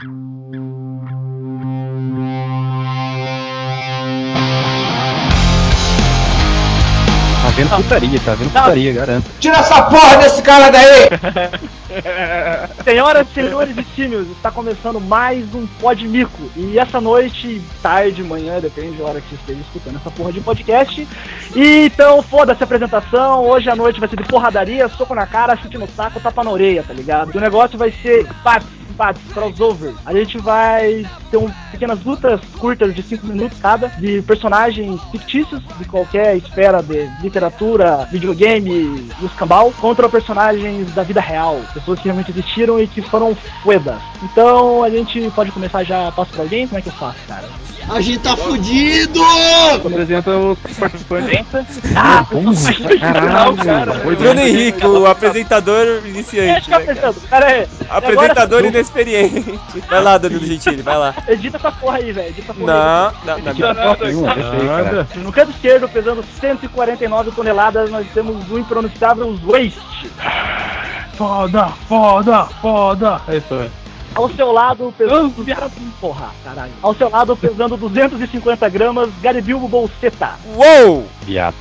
Tá vendo putaria, garanto. Tira essa porra desse cara daí! Senhoras e senhores e símios, está começando mais um Podmico. E essa noite, tarde, manhã, depende da hora que você esteja escutando essa porra de podcast. E então, foda-se a apresentação. Hoje à noite vai ser de porradaria, soco na cara, chute no saco, tapa na orelha, tá ligado? O negócio vai ser empates, crossover. A gente vai ter pequenas lutas curtas de 5 minutos cada, de personagens fictícios de qualquer esfera de literatura, videogame e escambau, contra personagens da vida real, pessoas que realmente existiram e que foram fuedas. Então a gente pode começar já, passo pra alguém? Como é que eu faço, cara? A gente tá fudido! Apresenta os participantes. Caralho, cara. Bruno Henrique, o apresentador iniciante. Pera aí. Apresentador inexperiente. Vai lá, Danilo Gentili, vai lá. Edita essa porra aí, velho. Edita essa porra aí. Não. No canto esquerdo, pesando 149 toneladas, nós temos o impronunciável Waste. Foda. É isso aí. Ao seu lado, pesando... Porra, caralho. Ao seu lado, pesando 250 gramas, Garibilbo Bolseta. Uou! Viado.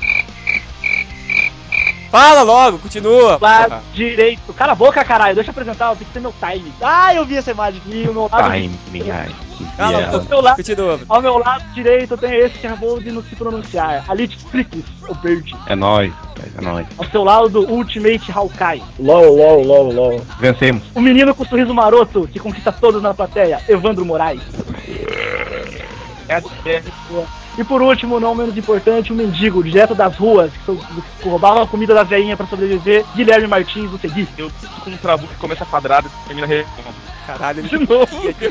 Fala logo, continua. Lado direito. Cala a boca, caralho. Deixa eu apresentar, tem que ser meu time. Ah, eu vi essa imagem aqui. O meu lado... Cala a Ao boca, meu lado, continua. ao meu lado direito tem esse que acabou de não se pronunciar. Alit Flix, o verde. É nóis. Ao seu lado, Ultimate Hawkeye. LOL. Vencemos. O menino com o sorriso maroto que conquista todos na plateia, Evandro Moraes. E por último, não menos importante, o mendigo direto das ruas que roubava a comida da veinha pra sobreviver, Guilherme Martins, do Segui. Eu tô com um trabuco que começa quadrado e termina redondo. Caralho, De novo.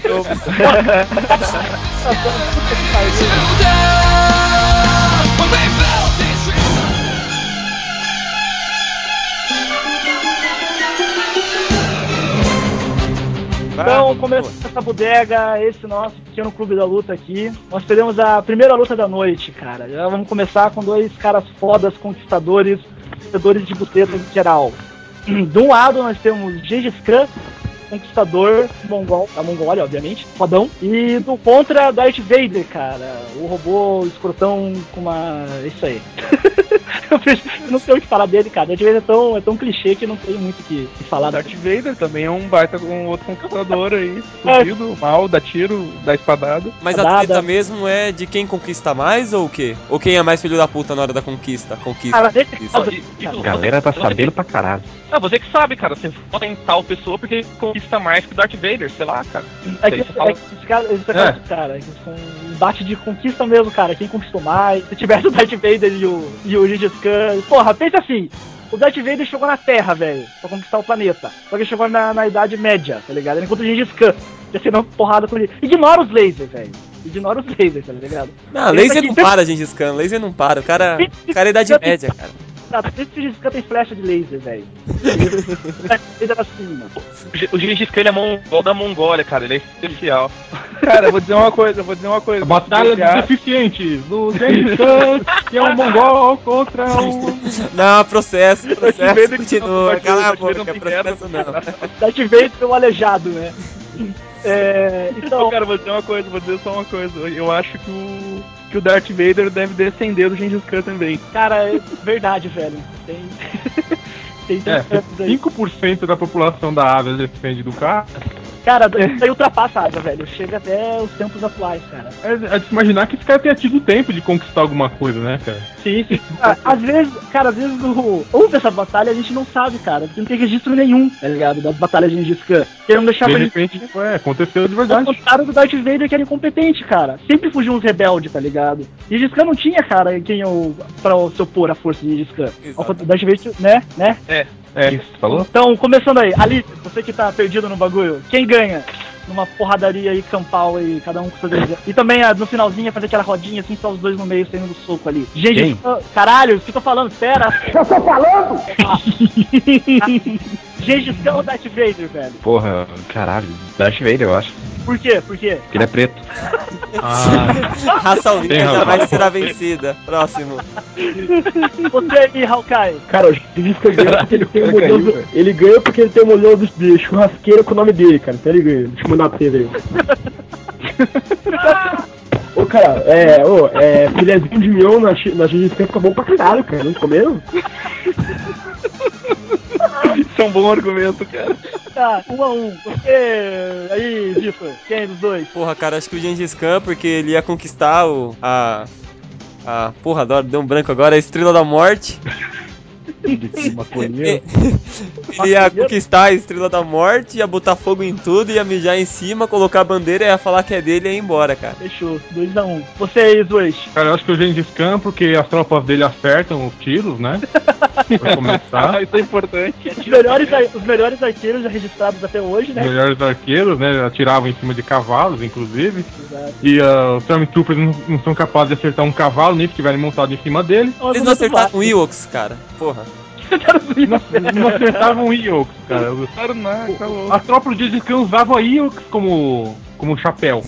Então, começando essa bodega, esse nosso pequeno clube da luta aqui, nós teremos a primeira luta da noite, cara. Já vamos começar com dois caras fodas, conquistadores de buteta em geral. De um lado, nós temos Gengis Khan, conquistador mongol, da Mongólia, obviamente, fodão. E do contra, Darth Vader, cara. O robô escrotão com uma... Isso aí. Eu não sei o que falar dele, cara. Darth Vader é tão clichê que não tem muito o que falar. Darth Vader também é um baita com outro conquistador aí. Fudido, mal, dá tiro, dá espadada. Mas a treta mesmo é de quem conquista mais ou o quê? Ou quem é mais filho da puta na hora da conquista? Cara, A galera tá sabendo pra caralho. Ah, você que sabe, cara. Você vota em tal pessoa porque conquista mais que o Darth Vader, sei lá, cara. Cara, são um embate de conquista mesmo, cara. Quem conquistou mais? Se tivesse o Darth Vader e o Gengis Khan. Porra, pensa assim. O Darth Vader chegou na Terra, velho, pra conquistar o planeta. Só que ele chegou na Idade Média, tá ligado? Ele encontra o Gengis Khan. Já se não porrada com ele. Ignora os lasers, velho. Ignora os lasers, tá ligado? Não, laser não para, Gengis Khan. Laser não para. O cara é Idade Média, cara. Esse Gengis Khan tem flecha de laser, velho. O Gengis Khan é mongol da Mongólia, cara. Ele é especial. Cara, eu vou dizer uma coisa. A batalha dos deficientes. Do Gengis Khan, que é um mongol contra o... Não, processo, continua. Cala a boca, processo não. Darth Vader é um aleijado, né? Então, cara, vou dizer só uma coisa. Eu acho que o Darth Vader deve descender do Gengis Khan também. Cara, é verdade, velho. Tem 5% da população da Ásia depende do cara. Cara, isso aí ultrapassa a Ásia, velho. Chega até os tempos atuais, cara. É de se imaginar que esse cara tenha tido tempo de conquistar alguma coisa, né, cara? Sim. Às vezes houve essa batalha, a gente não sabe, cara. Porque não tem registro nenhum, tá ligado? Das batalhas de Gengis Khan. Querendo deixar de repente, aconteceu de verdade. O contrário do Darth Vader, que era incompetente, cara. Sempre fugiu uns rebeldes, tá ligado? Gengis Khan não tinha, cara, pra se opor à força de Gengis Khan. O Darth Vader, né? É isso, falou? Então, começando aí. Ali, você que tá perdido no bagulho, quem ganha? Numa porradaria aí, campal aí, cada um com seu desenho. E também no finalzinho fazer aquela rodinha assim, só os dois no meio saindo do soco ali. Gente, caralho, o que eu tô falando? Espera! Eu tô falando! Gengis Khan ou Darth Vader, velho? Porra, caralho, Darth Vader, eu acho. Por quê? Por quê? Porque ele é preto. Raça Tem unida razão. jamais será vencida. Próximo. Você aí, Hawkeye. Cara, o Gengis Khan ganha porque ele tem um modelo. Ele ganha porque ele tem um modelo de churrasqueira com o nome dele, cara. Então ele ganha. Deixa eu mandar pra vocês aí. Ô, cara, filézinho de mion na Gengis Khan fica bom pra caralho, cara. Não comeram? Isso é um bom argumento, cara. Tá, 1 a 1. Você aí, Vitor, quem dos dois? Porra, cara, acho que o Gengis Khan, porque ele ia conquistar porra, adoro, deu um branco agora, a Estrela da Morte. Maconheiro. Ele ia conquistar a Estrela da Morte, ia botar fogo em tudo, ia mijar em cima, colocar a bandeira, ia falar que é dele e ia embora, cara. Fechou, 2 a 1. Você aí, Zweish. Cara, eu acho que o Gengis Khan, porque as tropas dele acertam os tiros, né? Pra começar. Isso é importante. Os melhores arqueiros já registrados até hoje, Os né? melhores arqueiros, né? Atiravam em cima de cavalos, inclusive. Exato. E os Stormtroopers não são capazes de acertar um cavalo, nem se estiverem montados em cima dele. Eles não acertaram o Ewoks, cara. Porra. Não acertavam Ewoks, cara. Claro, não, tá louco. As tropas do Gengis Khan usavam Ewoks como chapéu.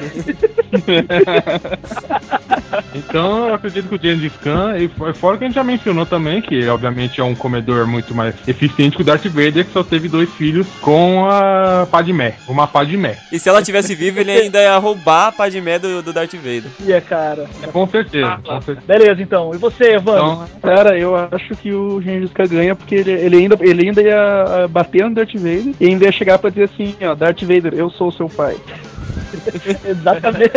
Então eu acredito que o Gengis Khan, e fora que a gente já mencionou também, que obviamente é um comedor muito mais eficiente que o Darth Vader, que só teve 2 filhos com a Padmé, uma Padmé. E se ela tivesse viva, ele ainda ia roubar a Padmé do Darth Vader. Cara. Com certeza, com certeza. Beleza, então. E você, Evandro? Então, Cara, eu acho que o Gengis Khan ganha porque ele ainda ia bater no Darth Vader e ainda ia chegar pra dizer assim, ó, Darth Vader, eu sou o seu pai. Exatamente.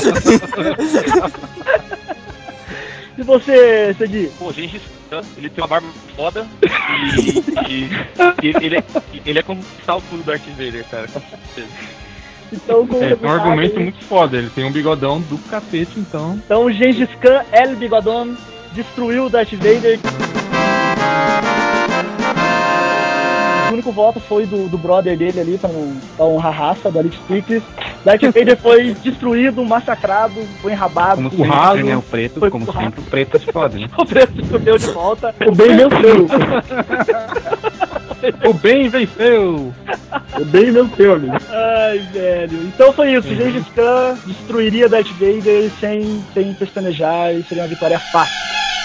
E você, Cedi? Pô, Gengis Khan, ele tem uma barba foda e ele é conquistar o cu do Darth Vader, cara, com certeza. Então, tem um argumento muito foda, ele tem um bigodão do cacete, então. Então, Gengis Khan, El Bigodon, destruiu o Darth Vader. O único voto foi do brother dele ali, pra honrar a raça, do Alex Pickles. Darth Vader foi destruído, massacrado, foi enrabado, Como sempre, né? O preto, foi como currado. sempre, o preto se fode, né? O preto se fudeu de volta. O bem venceu. O bem venceu! O bem venceu, amigo. Ai, velho. Então foi isso. Gengis Khan destruiria Darth Vader sem pestanejar e seria uma vitória fácil.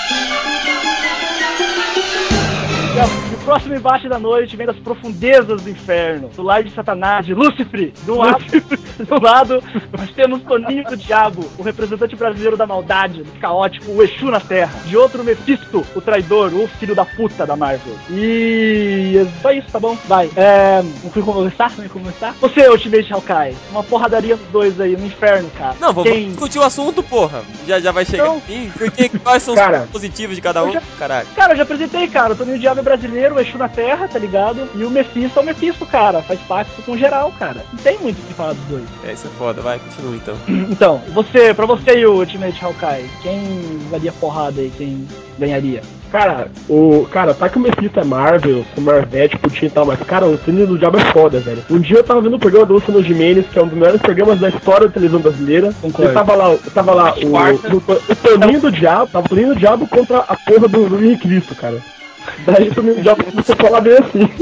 E o próximo embate da noite vem das profundezas do inferno, do lar de Satanás, de Lúcifer. Do lado, nós temos Toninho do Diabo, o representante brasileiro da maldade, do caótico, o Exu na Terra. De outro, Mephisto, o traidor, o filho da puta da Marvel. E é só isso, tá bom? Vai. Vamos começar? Você, Ultimate Hawkeye, uma porradaria dos dois aí no inferno, cara. Não, vamos discutir o assunto, porra. Já vai chegar Então, enfim. Porque quais são os pontos positivos de cada um? Caralho. Cara, eu já apresentei, cara. O Toninho do Diabo é brasileiro, o Exu na Terra, tá ligado? E o Mephisto é o Mephisto, cara. Faz pacto com geral, cara. Não tem muito o que falar dos dois. Isso é foda. Vai, continua então. Então, pra você e o Ultimate Hawkeye, quem daria porrada aí? Quem ganharia? Cara, tá que o Mephisto é Marvel, sou Marvete, putinho e tal, mas, cara, o Toninho do Diabo é foda, velho. Um dia eu tava vendo o programa do Luciano Gimenez, que é um dos melhores programas da história da televisão brasileira. Concordo. E tava lá o Toninho do Diabo, tava o Toninho do Diabo contra a porra do Henrique Cristo, cara. Daí o Toninho do Diabo começou a falar bem assim.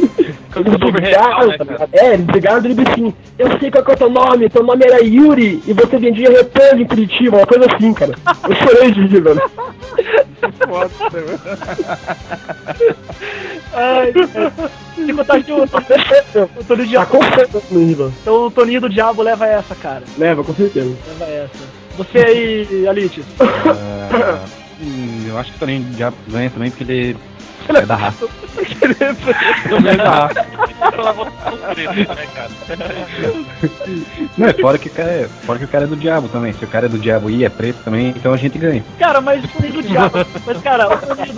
Eles brigaram dele assim, eu sei qual que é o teu nome era Yuri, e você vendia repolho em Curitiba, uma coisa assim, cara. Eu chorei de rir, velho. Ai, se contar que o Toninho do Diabo. Então o Toninho do Diabo leva essa, cara. Leva, com certeza. Leva essa. Você aí, Alites? Eu acho que o Toninho do Diabo ganha também porque ele é da raça. Também da raça. Não, é fora que o cara é do diabo também. Se o cara é do diabo e é preto também, então a gente ganha. Cara, mas o Toninho do Diabo. Mas, cara,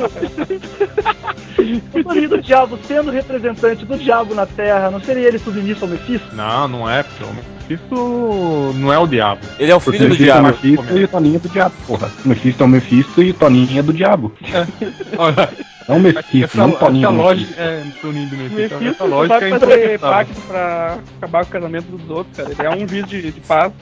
o Toninho do Diabo sendo representante do diabo na Terra, não seria ele submisso ao Mephisto? Não é, porque o Mephisto não é o diabo. Ele é o filho do diabo. O Mephisto e o Toninho é do diabo, porra. O Mephisto é o Mephisto e o Toninho é do diabo. Olha, não o Mephisto, não o Toninho. Essa lógica Toninho do Mephisto. Mephisto Essa não lógica vai é fazer impensável. pacto pra acabar com o casamento dos outros, cara. Ele é um juiz de paz.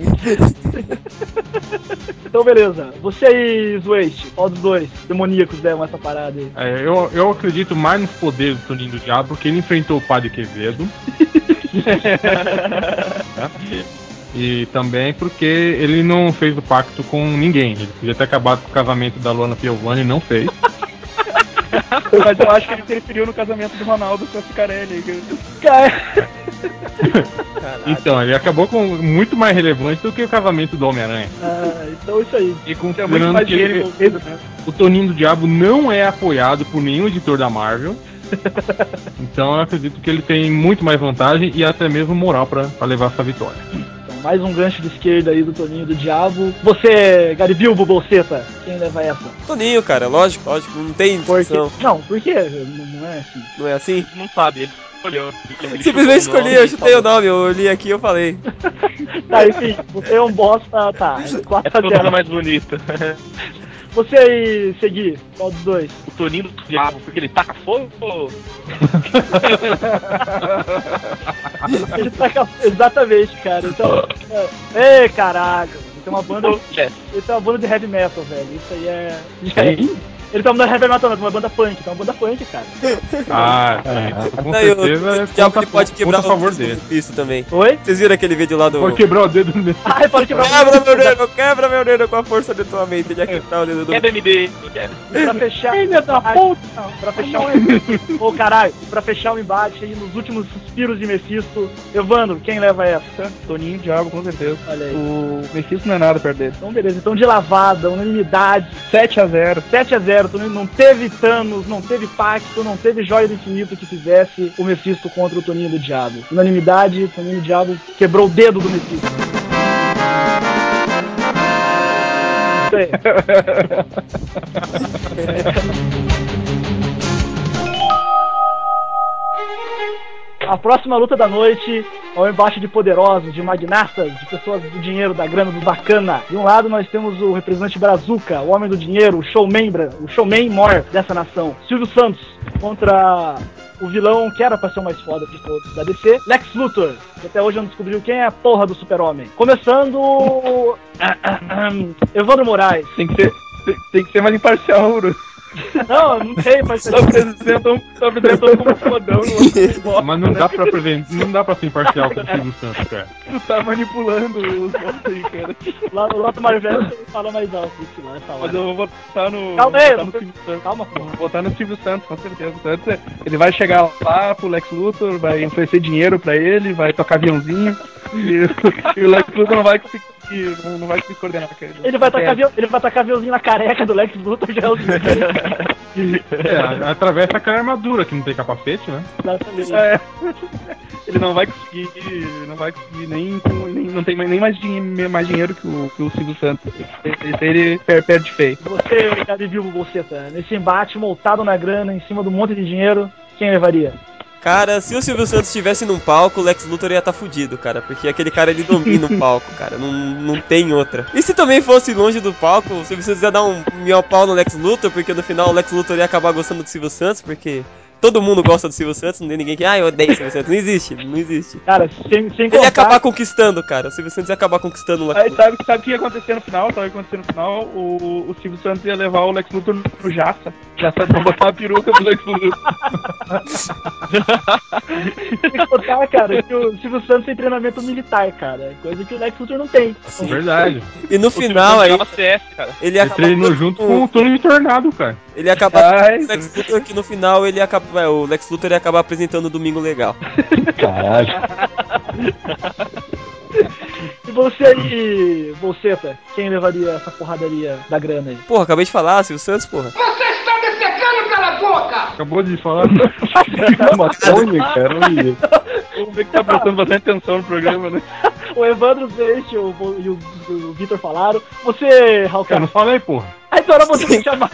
Então, beleza. Você aí, Zweish, qual dos dois demoníacos deram essa parada aí? Eu acredito mais nos poderes do Toninho do Diabo, porque ele enfrentou o Padre Quevedo. né? E também porque ele não fez o pacto com ninguém. Ele podia ter acabado com o casamento da Luana Piovani e não fez. Mas eu acho que ele preferiu no casamento do Ronaldo com a Cicarelli. Então, ele acabou com muito mais relevante do que o casamento do Homem-Aranha. Então isso aí. E É muito considerando mais que dinheiro envolvido, né? o Toninho do Diabo não é apoiado por nenhum editor da Marvel. Então eu acredito que ele tem muito mais vantagem e até mesmo moral pra levar essa vitória. Então, mais um gancho de esquerda aí do Toninho do Diabo. Você, Garibilbo Bolseta, quem leva essa? Toninho, cara, lógico, não tem discussão. Não, por quê? Não é assim. Não é assim? Não sabe, ele escolheu. Ele Simplesmente chutou o escolhi, nome eu e chutei o falou. nome, eu li aqui e eu falei. Tá, enfim, você é um bosta, tá. É 4x0. todo mais bonito. Você aí, Segui, qual dos dois? O Toninho do Diabo, porque ele taca fogo. Ele taca... Exatamente, cara. Então. Ei, caralho. Ele tem uma banda. É. Ele tem uma banda de heavy metal, velho. Isso aí é. Ele tá uma heavy metal, não, tem uma banda punk, tá uma banda punk, cara. Com Não, e o certeza Diabo ele pode quebrar a favor o dele. Cristo também. Oi? Vocês viram aquele vídeo lá do... Pode quebrar o dedo nele. Ah, ele pode quebrar Quebra meu dedo com a força de tua mente. Ele ia quebrar o dedo do... Quebra MD. Pra fechar. Filha da puta! Pra fechar Ô caralho, pra fechar o embate aí nos últimos suspiros de Mephisto, Evandro, quem leva essa? Toninho, Diabo, com certeza. Olha aí. O Mephisto não é nada perto dele. Então beleza, então de lavada, unanimidade, 7x0. 7x0, não teve Thanos, não teve pacto, não teve joia do infinito que fizesse o Mephisto contra o Toninho do Diabo. Unanimidade, Toninho do Diabo quebrou o dedo do Mephisto. Isso aí. A próxima luta da noite é um embate de poderosos, de magnatas, de pessoas do dinheiro, da grana, do bacana. De um lado nós temos o representante Brazuca, o homem do dinheiro, o showman mor dessa nação. Silvio Santos contra o vilão que era pra ser o mais foda de todos da DC, Lex Luthor, que até hoje não descobriu quem é a porra do super-homem. Começando... Evandro Moraes. Tem que ser mais imparcial, Bruno. Não tem, mas... Só apresentam como fodão. Mas não dá pra não dá pra ser imparcial com o Silvio Santos, cara. Tu tá manipulando os votos aí, cara. Lá no Loto Marvel fala mais alto isso lá, essa hora. Mas eu vou votar no... Calma aí, no Silvio Santos. calma, pô. Vou votar no Silvio Santos, com certeza. Ele vai chegar lá pro Lex Luthor, vai oferecer dinheiro pra ele, vai tocar aviãozinho. E o Lex Luthor não vai conseguir coordenar, cara. Ele vai tacar aviãozinho na careca do Lex Luthor, já é o Atravessa aquela armadura que não tem capacete, né? Exatamente. Ele não vai conseguir não tem nem mais dinheiro que o Silvio Santos. Ele perde feio. Você, Garibilbo Bolseta, nesse embate montado na grana, em cima do monte de dinheiro, quem levaria? Cara, se o Silvio Santos estivesse num palco, o Lex Luthor ia estar fudido, cara. Porque aquele cara, ele domina o palco, cara. Não tem outra. E se também fosse longe do palco, o Silvio Santos ia dar um miau pau no Lex Luthor, porque no final o Lex Luthor ia acabar gostando do Silvio Santos, porque... todo mundo gosta do Silvio Santos, não tem ninguém que... eu odeio o Silvio Santos. Não existe. Cara, sem Ele contar... ia acabar conquistando, cara. O Silvio Santos ia acabar conquistando o Lex Aí, Luthor. sabe o que ia acontecer no final? O Silvio Santos ia levar o Lex Luthor no Jaça. Jaça pra botar a peruca do Lex Luthor. Sem contar, cara, que o Silvio Santos tem treinamento militar, cara. Coisa que o Lex Luthor não tem. Verdade. E no final aí, CS, cara. ele ia Ele acabar... treinou junto com o Tony Tornado, cara. Ele ia acabar... o Lex Luthor, que no final ele ia acabar... o Lex Luthor ia acabar apresentando o Domingo Legal. Caralho. E você aí, Bolseta, quem levaria essa porradaria da grana aí? Porra, acabei de falar, Silvio Santos, porra. Acabou de falar. Matone, cara. Olha. Vamos ver que tá prestando bastante atenção no programa, né? O Evandro fez, e o Vitor falaram. Você, Eu Raul, não falei, porra. aí então era você que chamar.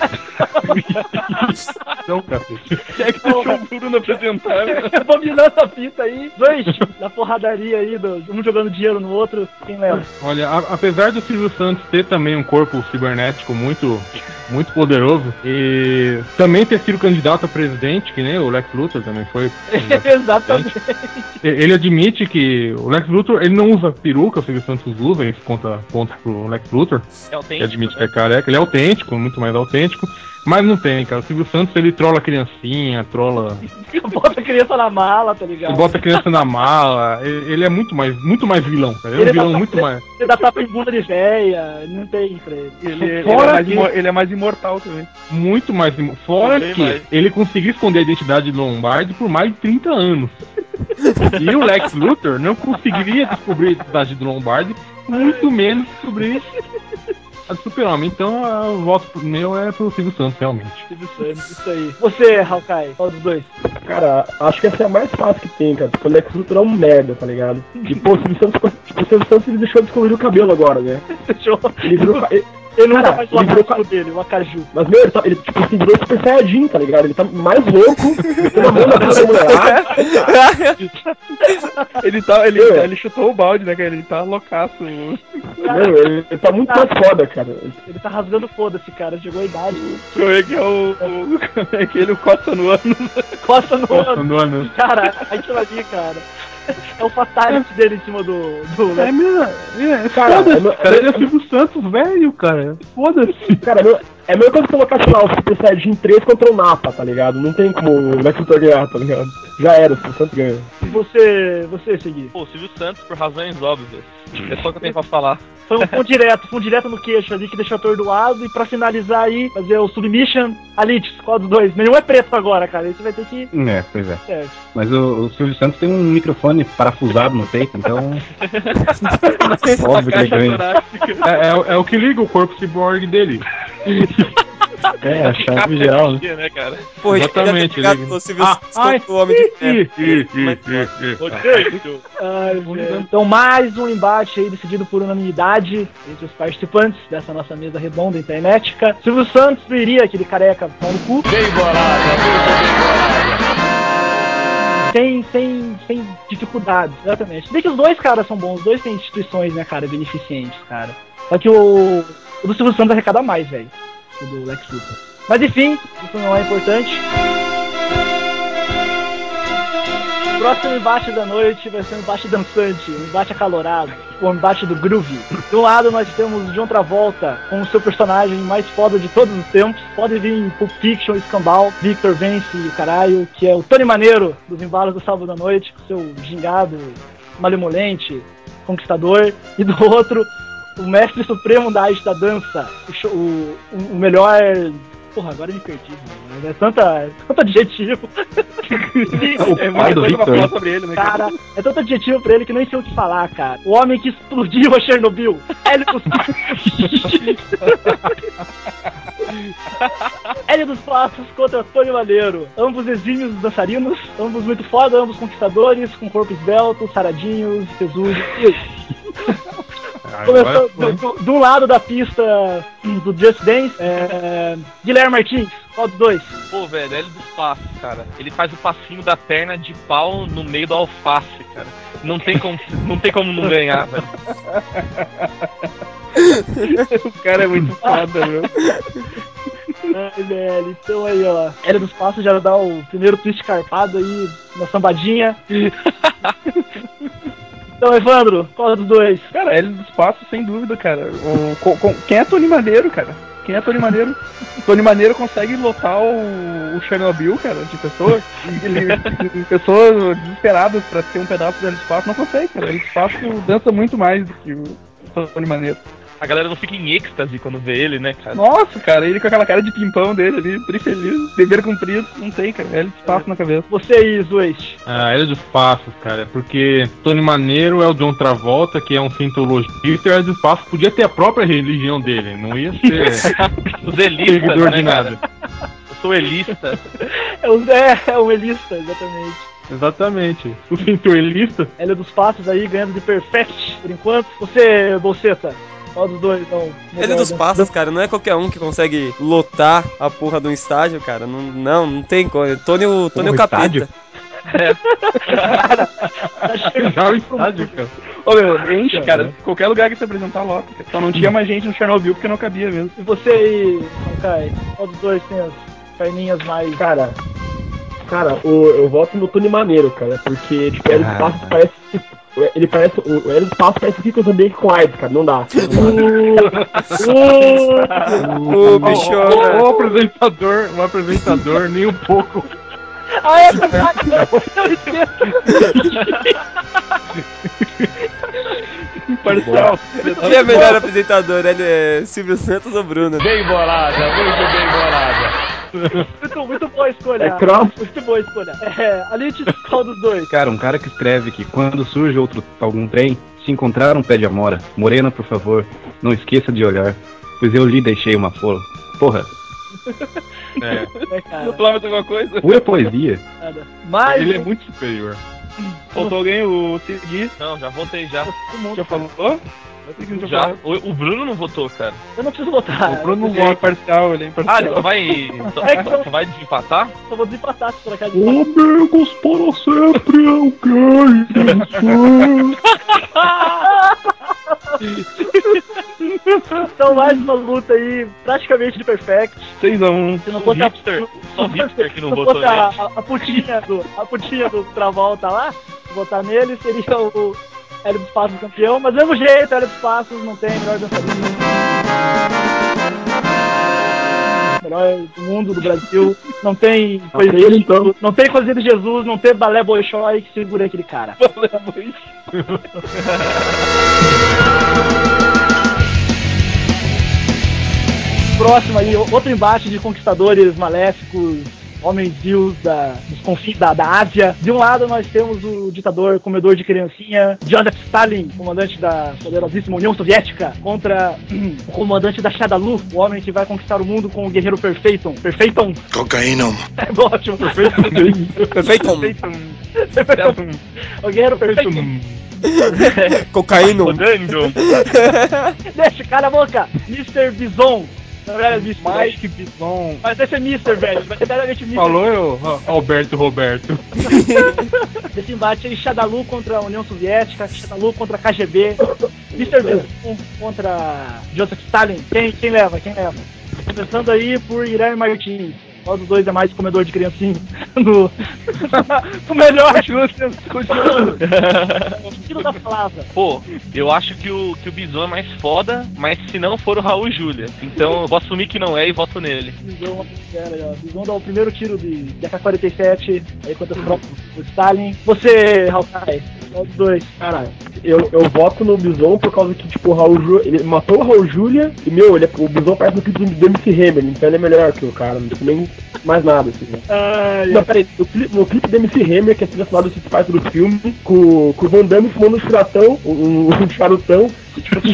Não, cacete. Quem é que deixou o Bruno apresentar, né? Dominando a fita aí. Dois da porradaria aí, um jogando dinheiro no outro. Quem leva? Olha, apesar do Silvio Santos ter também um corpo cibernético muito poderoso e também ter sido candidato a presidente, que nem o Lex Luthor também foi. Exatamente. Ele admite que o Lex Luthor, ele não usa peruca, o Silvio Santos usa, ele conta pro Lex Luthor. É Ele autêntico. admite que é careca, ele é autêntico. autêntico, mas não tem, cara. O Silvio Santos, ele trola a criancinha, Bota a criança na mala, tá ligado? bota a criança na mala, ele é muito mais vilão, cara. Ele é um vilão muito mais... Ele dá tapa em bunda de véia, não tem pra ele. Ele é mais imortal também. Muito mais... Fora Bem que mais. ele conseguiu esconder a identidade de Lombardi por mais de 30 anos. E o Lex Luthor não conseguiria descobrir a identidade do Lombardi, muito menos descobrir a do Super-Homem. Então, o voto meu é pro Silvio Santos, realmente. Silvio Santos, isso aí. Você, Hawkeye, qual dos dois? Cara, acho que essa é a mais fácil que tem, cara. Porque o Lex Luthor é um merda, tá ligado? E, pô, o Silvio Santos ele deixou de descobrir o cabelo agora, né? Deixou. Ele virou... Ele não tá Cara, mais o ele virou acaju dele, o acaju. Mas, meu, ele tipo assim, virou Super Saiyajin, tá ligado? Ele tá mais louco, metendo a mão na cara da mulherada. Ele chutou o balde, né, cara? Ele tá loucaço. Meu, ele tá muito mais foda, cara. Ele tá rasgando foda-se, cara. Chegou a idade. Como é que é o Costa no ano? Costa no Nossa, ano. mano. Cara, aquilo ali, cara. É o fatality dele em cima do É mesmo, Cara, foda-se, cara. Ele é o Silvio Santos, velho, cara. Foda-se. Cara, é a mesma coisa que colocar, sei lá, o Super Saiyajin 3 contra o Nappa, tá ligado? Não tem como o Lex Luthor ganhar, tá ligado? Já era, o Silvio Santos ganha. Você seguir. Pô, Silvio Santos, por razões óbvias. É só o que eu tenho pra falar. Foi um direto no queixo ali que deixou atordoado. E pra finalizar aí, fazer o Submission, Alites, qual dos dois? Nenhum é preto agora, cara. Aí você vai ter que... Pois é. Certo. Mas o Silvio Santos tem um microfone parafusado no peito, então. Óbvio que ele ganha. É o que liga o corpo cyborg dele. É, a chave geral, né? Né, cara? Pô, Exatamente, obrigado ele- pelo Silvio Santos contra o Homem de Ferro. Ai, velho. Então, mais um embate aí decidido por unanimidade entre os participantes dessa nossa mesa redonda internetica. Silvio Santos iria aquele careca pau no cu. Sem dificuldades, exatamente. Bem que os dois caras são bons, os dois têm instituições, né, cara, beneficentes, cara. Só que o do Silvio Santos arrecada mais, velho, que o do Lex Luthor. Mas enfim, isso não é importante. O próximo embate da noite vai ser um embate dançante, um embate acalorado, um embate do groove. De um lado nós temos John Travolta com o seu personagem mais foda de todos os tempos. Pode vir em Pulp Fiction, Escambau, Victor Vence e o caralho, que é o Tony Maneiro dos embalos do sábado à noite, com seu gingado, malemolente, conquistador. E do outro, o mestre supremo da arte da dança, o melhor... Porra, agora eu me perdi, mano. É tanto adjetivo. É pai do coisa pra falar Victor. sobre ele, né? Cara, é tanto adjetivo pra ele que nem sei o que falar, cara. O homem que explodiu a Chernobyl. Hélio dos Hélio dos Passos contra Tony Maneiro. Ambos exímios dançarinos, ambos muito foda, ambos conquistadores, com corpo esbelto, saradinhos, tesudos. Começando do lado da pista do Just Dance, Guilherme Martins, qual dos dois? Pô, velho, Hélio dos Passos, cara. Ele faz o passinho da perna de pau no meio do alface, cara. Não tem como não ganhar, velho. O cara é muito foda, meu. Ai, velho, então aí, ó. Hélio dos Passos já dá o primeiro twist carpado aí na sambadinha. Então, Evandro, qual dos dois? Cara, Hélio dos Passos, sem dúvida, cara. Quem é Tony Maneiro, cara? Quem é Tony Maneiro? Tony Maneiro consegue lotar o Chernobyl, cara, de pessoas. Pessoas desesperadas pra ter um pedaço do Hélio dos Passos não consegue, cara. Hélio dos Passos dança muito mais do que o Tony Maneiro. A galera não fica em êxtase quando vê ele, né, cara? Nossa, cara, ele com aquela cara de pimpão dele ali, trifeliz, dever cumprido, não tem, cara. Hélio dos Passos na cabeça. Você aí, Zwist. Hélio dos Passos, cara, porque Tony Maneiro é o John Travolta, que é um cientologista, e o Hélio dos Passos podia ter a própria religião dele, não ia ser Os elistas, seguidor né, de cara? nada. Eu sou elista. É um elista, exatamente. Exatamente. O cientologista, Hélio dos Passos aí ganhando de Perfect por enquanto. Você, Bolseta, qual dos dois? Não, Ele dos Passos, cara, não é qualquer um que consegue lotar a porra de um estádio, cara. Não tem como. Tony o capeta. Estádio? já o estádio, cara. Ô, meu, enche, cara. Qualquer lugar que você apresentar, lota. Cara. Só não tinha mais gente no Chernobyl porque não cabia mesmo. E você aí, Hawkeye, qual dos dois tem as perninhas mais... Cara, Cara, eu voto no Tony Maneiro, cara, porque, tipo, Hélio dos Passos parece... Ele parece... O Hélio dos Passos parece que eu também com AIDS, cara, não dá. Ô, bichona. O apresentador, nem um pouco. Ah, é verdade! Eu esqueço! Imparcial. Quem é melhor apresentador? Ele é Silvio Santos ou Bruno? Bem bolada, muito bem bolada. Muito boa a escolha. É cross. Muito boa a escolha. Alites, qual dos dois? Cara, um cara que escreve que quando surge algum trem, se encontrar um pé de amora, morena, por favor, não esqueça de olhar, pois eu lhe deixei uma flor. Porra, Cara, Vou falar mais alguma coisa? pura poesia. nada. Mas Ele é muito superior. Faltou alguém? O Segui? Não, já votei já. Já falou? Já. O Bruno não votou, cara. eu não preciso votar. O Bruno não é imparcial, ele é imparcial. Ah, ele só vai. Só vai desempatar? Só vou desempatar se por acaso. Amigos para sempre, eu quero. Então, mais uma luta aí, praticamente de perfect. 6x1. Se não fosse a Só o hipster que não se votou fosse a putinha do Travolta lá, votar nele, seria o Hélio dos Passos campeão, mas do mesmo jeito, Hélio dos Passos não tem melhor dançarino. Melhor do mundo, do Brasil, não tem coisa ele, então. não tem coisa de Jesus, não tem balé Bolshoi que segura aquele cara. Próximo aí, outro embate de conquistadores maléficos, homens vivos dos confins da Ásia. De um lado nós temos o ditador comedor de criancinha, Joseph Stalin, comandante da poderosíssima União Soviética, contra o comandante da Shadalu, o homem que vai conquistar o mundo com o guerreiro Perfeiton. Cocaína. É ótimo, Perfeito. o guerreiro Perfeiton. Cocaína. Rodando. Deixa, cala a boca, Mr. Bison. Na verdade, Mr. Mike Bison. Mas esse é Mr. velho, vai ser claramente Mr. Falou eu, Alberto Roberto. Desse embate aí, Shadalu contra a União Soviética, Shadalu contra a KGB, Mr. Bison contra Joseph Stalin. Quem leva? Começando aí por Irã Martins. Qual dos dois é mais comedor de criancinha? O melhor tiro da palavra. Pô, eu acho que o Bison é mais foda, mas se não for o Raul Júlia. Então eu vou assumir que não é e voto nele. Bison dá o primeiro tiro de AK-47 aí contra as tropas do Stalin. Você, Hawkeye, qual dos dois? Cara, eu voto no Bison por causa que, tipo, o Raul Júlia, ele matou o Raul Júlia e, meu, o Bison parece no clipe do MC Hammer, então ele é melhor que o cara, não tem nem mais nada, assim, né? Não, peraí, no clipe do MC Hammer, que é selecionado esse parte do filme, com o Van Damme fumando um chiratão, um charutão, tipo assim,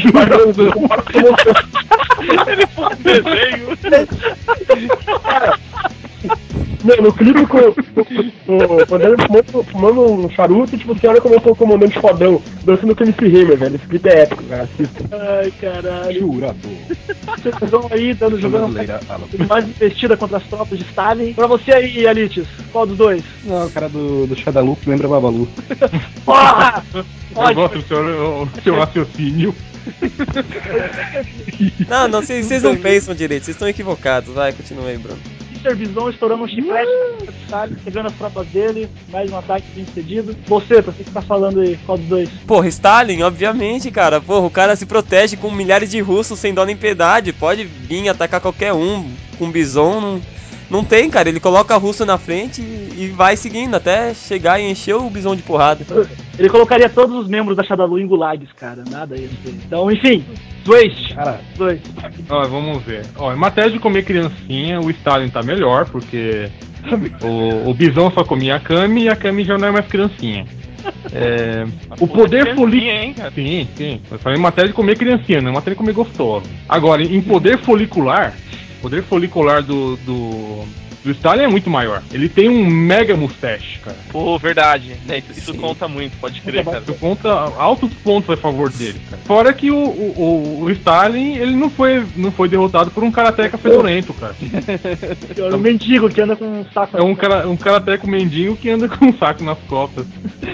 Ele foi um desenho. cara, não, no clipe com o Van Damme fumando um charuto, tipo, você olha como eu sou o comandante fodão, dançando com o MC Hammer, velho, esse clipe é épico, cara, assista. Ai, caralho. Jurador. Vocês vão aí, jogando mais investida contra as tropas de Stalin. Pra você aí, Alites, qual dos dois? Não, o cara do Shadalu que lembra Babalu. Porra! Eu gosto do seu raciocínio. Não, vocês não pensam direito, vocês estão equivocados. Vai, continua aí, Bruno. Mr. Bison estourando um chiclete contra o Stalin, pegando as tropas dele, mais um ataque bem sucedido. Você que tá falando aí, qual dos dois? Porra, Stalin, obviamente, cara. Porra, o cara se protege com milhares de russos sem dó nem piedade. Pode vir atacar qualquer um. Com Bison, não tem, cara. Ele coloca a russa na frente e vai seguindo até chegar e encher o Bison de porrada. Ele colocaria todos os membros da Shadalu em gulags, cara. Nada isso. Então, enfim, Waste. Cara, Dois. Ó, vamos ver. Ó, em matéria de comer criancinha, o Stalin tá melhor, porque o Bison só comia a Kami e a Kami já não é mais criancinha. O poder folicular. hein, cara? Sim. Eu falei em matéria de comer criancinha, não em matéria de comer gostosa. Agora, em poder folicular, do Stalin é muito maior. Ele tem um mega mustache, cara. Pô, verdade, né? Isso conta muito, pode crer, cara. Isso conta altos pontos a favor dele, cara. Fora que o Stalin, ele não foi derrotado por um karateca fedorento, cara. É um mendigo que anda com um saco. É um karateca mendigo que anda com um saco nas costas.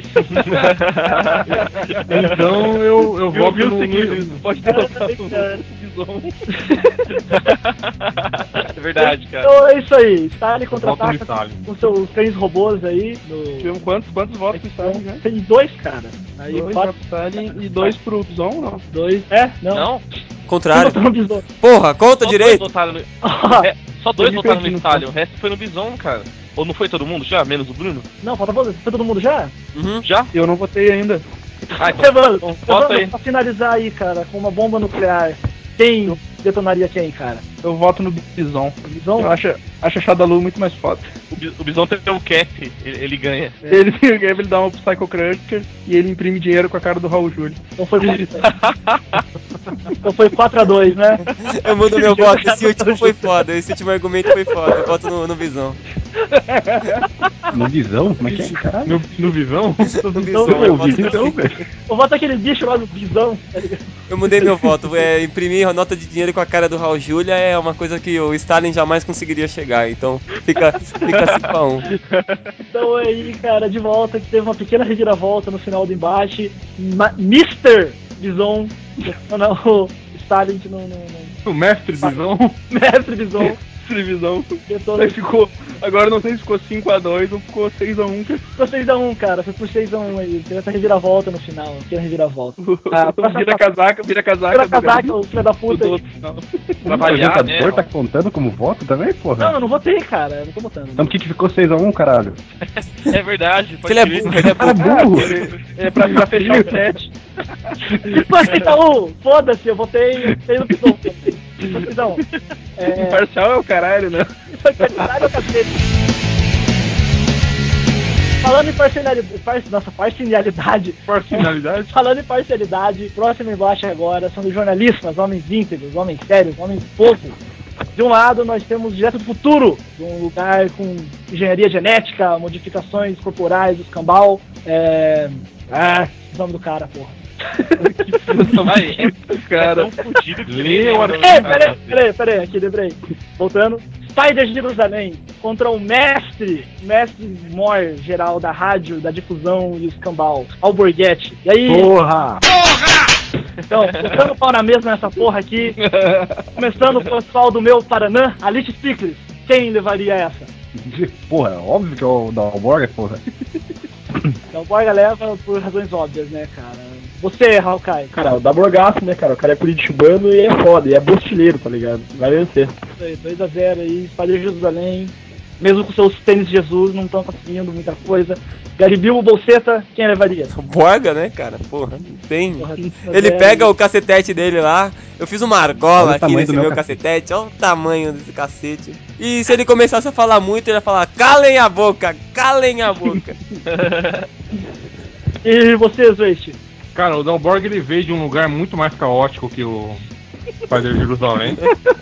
Então eu voto no... Pode derrotar o Bison. É verdade, cara. Então é isso aí. Stalin contra-ataca Stalin. com seus cães robôs aí. Tivemos quantos votos pro Stalin, né? Tem 2, cara. Aí 2 quatro, pro Stalin e 2 pro Bison, não? 2. Não. Não? Contrário. Quem votou no Bison? Porra, conta Só direito. dois votaram no... Só dois Eu me votaram perdi no no Stalin, o resto foi no Bison, cara. Ou não foi todo mundo já? Menos o Bruno? Não, falta você. Foi todo mundo já? Uhum. Já? Eu não votei ainda. Ah, então, Evandro, então vota aí. pra finalizar aí, cara, com uma bomba nuclear, quem detonaria quem, cara? Eu voto no Bison. Bison? Eu acho a Shadalu muito mais foda. O Bison tem um cap, ele ganha. Ele dá um Psycho Crusher e ele imprime dinheiro com a cara do Raul Júlio. Então foi 4-2, né? Eu mudo meu voto. Esse último foi foda. Esse último argumento foi foda. Eu voto no Visão. No Visão? Como é que é? Caralho. No Visão? No Visão, eu voto Visão, no velho. Eu voto aquele bicho lá no Bisão, tá ligado? Eu mudei meu voto. Imprimir a nota de dinheiro com a cara do Raul Júlia é uma coisa que o Stalin jamais conseguiria chegar. Então fica 5-1. Então aí, cara, de volta, que teve uma pequena reviravolta no final do embate. Mr. Bison detona o Stalin no O mestre Visão. Mestre Bison. Televisão. Detona. Aí ficou. Agora não sei se ficou 5-2 ou ficou 6-1. Ficou 6-1, cara. Foi por 6-1 aí. Teve essa reviravolta no final. Pequena reviravolta. Vira casaca. Vira casaca, o filho da puta aí. Pra O variar, apresentador né? tá contando como voto também, porra? Não, eu não votei, cara. Eu não tô votando. Então por que ficou 6-1, caralho? É verdade. Porque ele é burro, ele é Cara burro. burro! É pra fechar o set. Mas então, foda-se, eu votei no Bison. Então, Imparcial é o caralho, né? Parcialidade é o cacete. Falando em parcialidade. Parcialidade? Falando em parcialidade, próximo embate agora são os jornalistas, homens íntegros, homens sérios, homens povo. De um lado, nós temos direto do futuro, de um lugar com engenharia genética, modificações corporais, do escambau. O nome do cara, porra. Vai, Cara. é tão fudido que Lê o Peraí, aqui, lembrei. Voltando. Spider de Jerusalém contra o mestre mor geral da rádio, da difusão e o escambau, Alborguete. E aí? Porra! Então, botando o pau na mesa nessa porra aqui, começando com o pessoal do meu Paraná, Alice Pickles. Quem levaria essa? Porra, óbvio que é o da Alborga, porra. Então, o Borga leva por razões óbvias, né, cara? Você, Hawkeye. Cara, o da Borgaço, né, cara? O cara é curitibano e é foda, e é bostileiro, tá ligado? Vai vencer. Isso aí, 2-0 aí, Spider de Jerusalém. Mesmo com seus tênis de Jesus, não estão conseguindo muita coisa. Garibil, Bolseta, quem levaria? Borga, né, cara? Porra, não tem. Porra, Ele pega o cacetete dele lá. Eu fiz uma argola Olha o aqui tamanho nesse do meu meu cacetete. Olha o tamanho desse cacete. E se ele começasse a falar muito, ele ia falar: calem a boca, calem a boca. E você, Zwest? Cara, o Dalborg ele veio de um lugar muito mais caótico que o Spider de Jerusalém.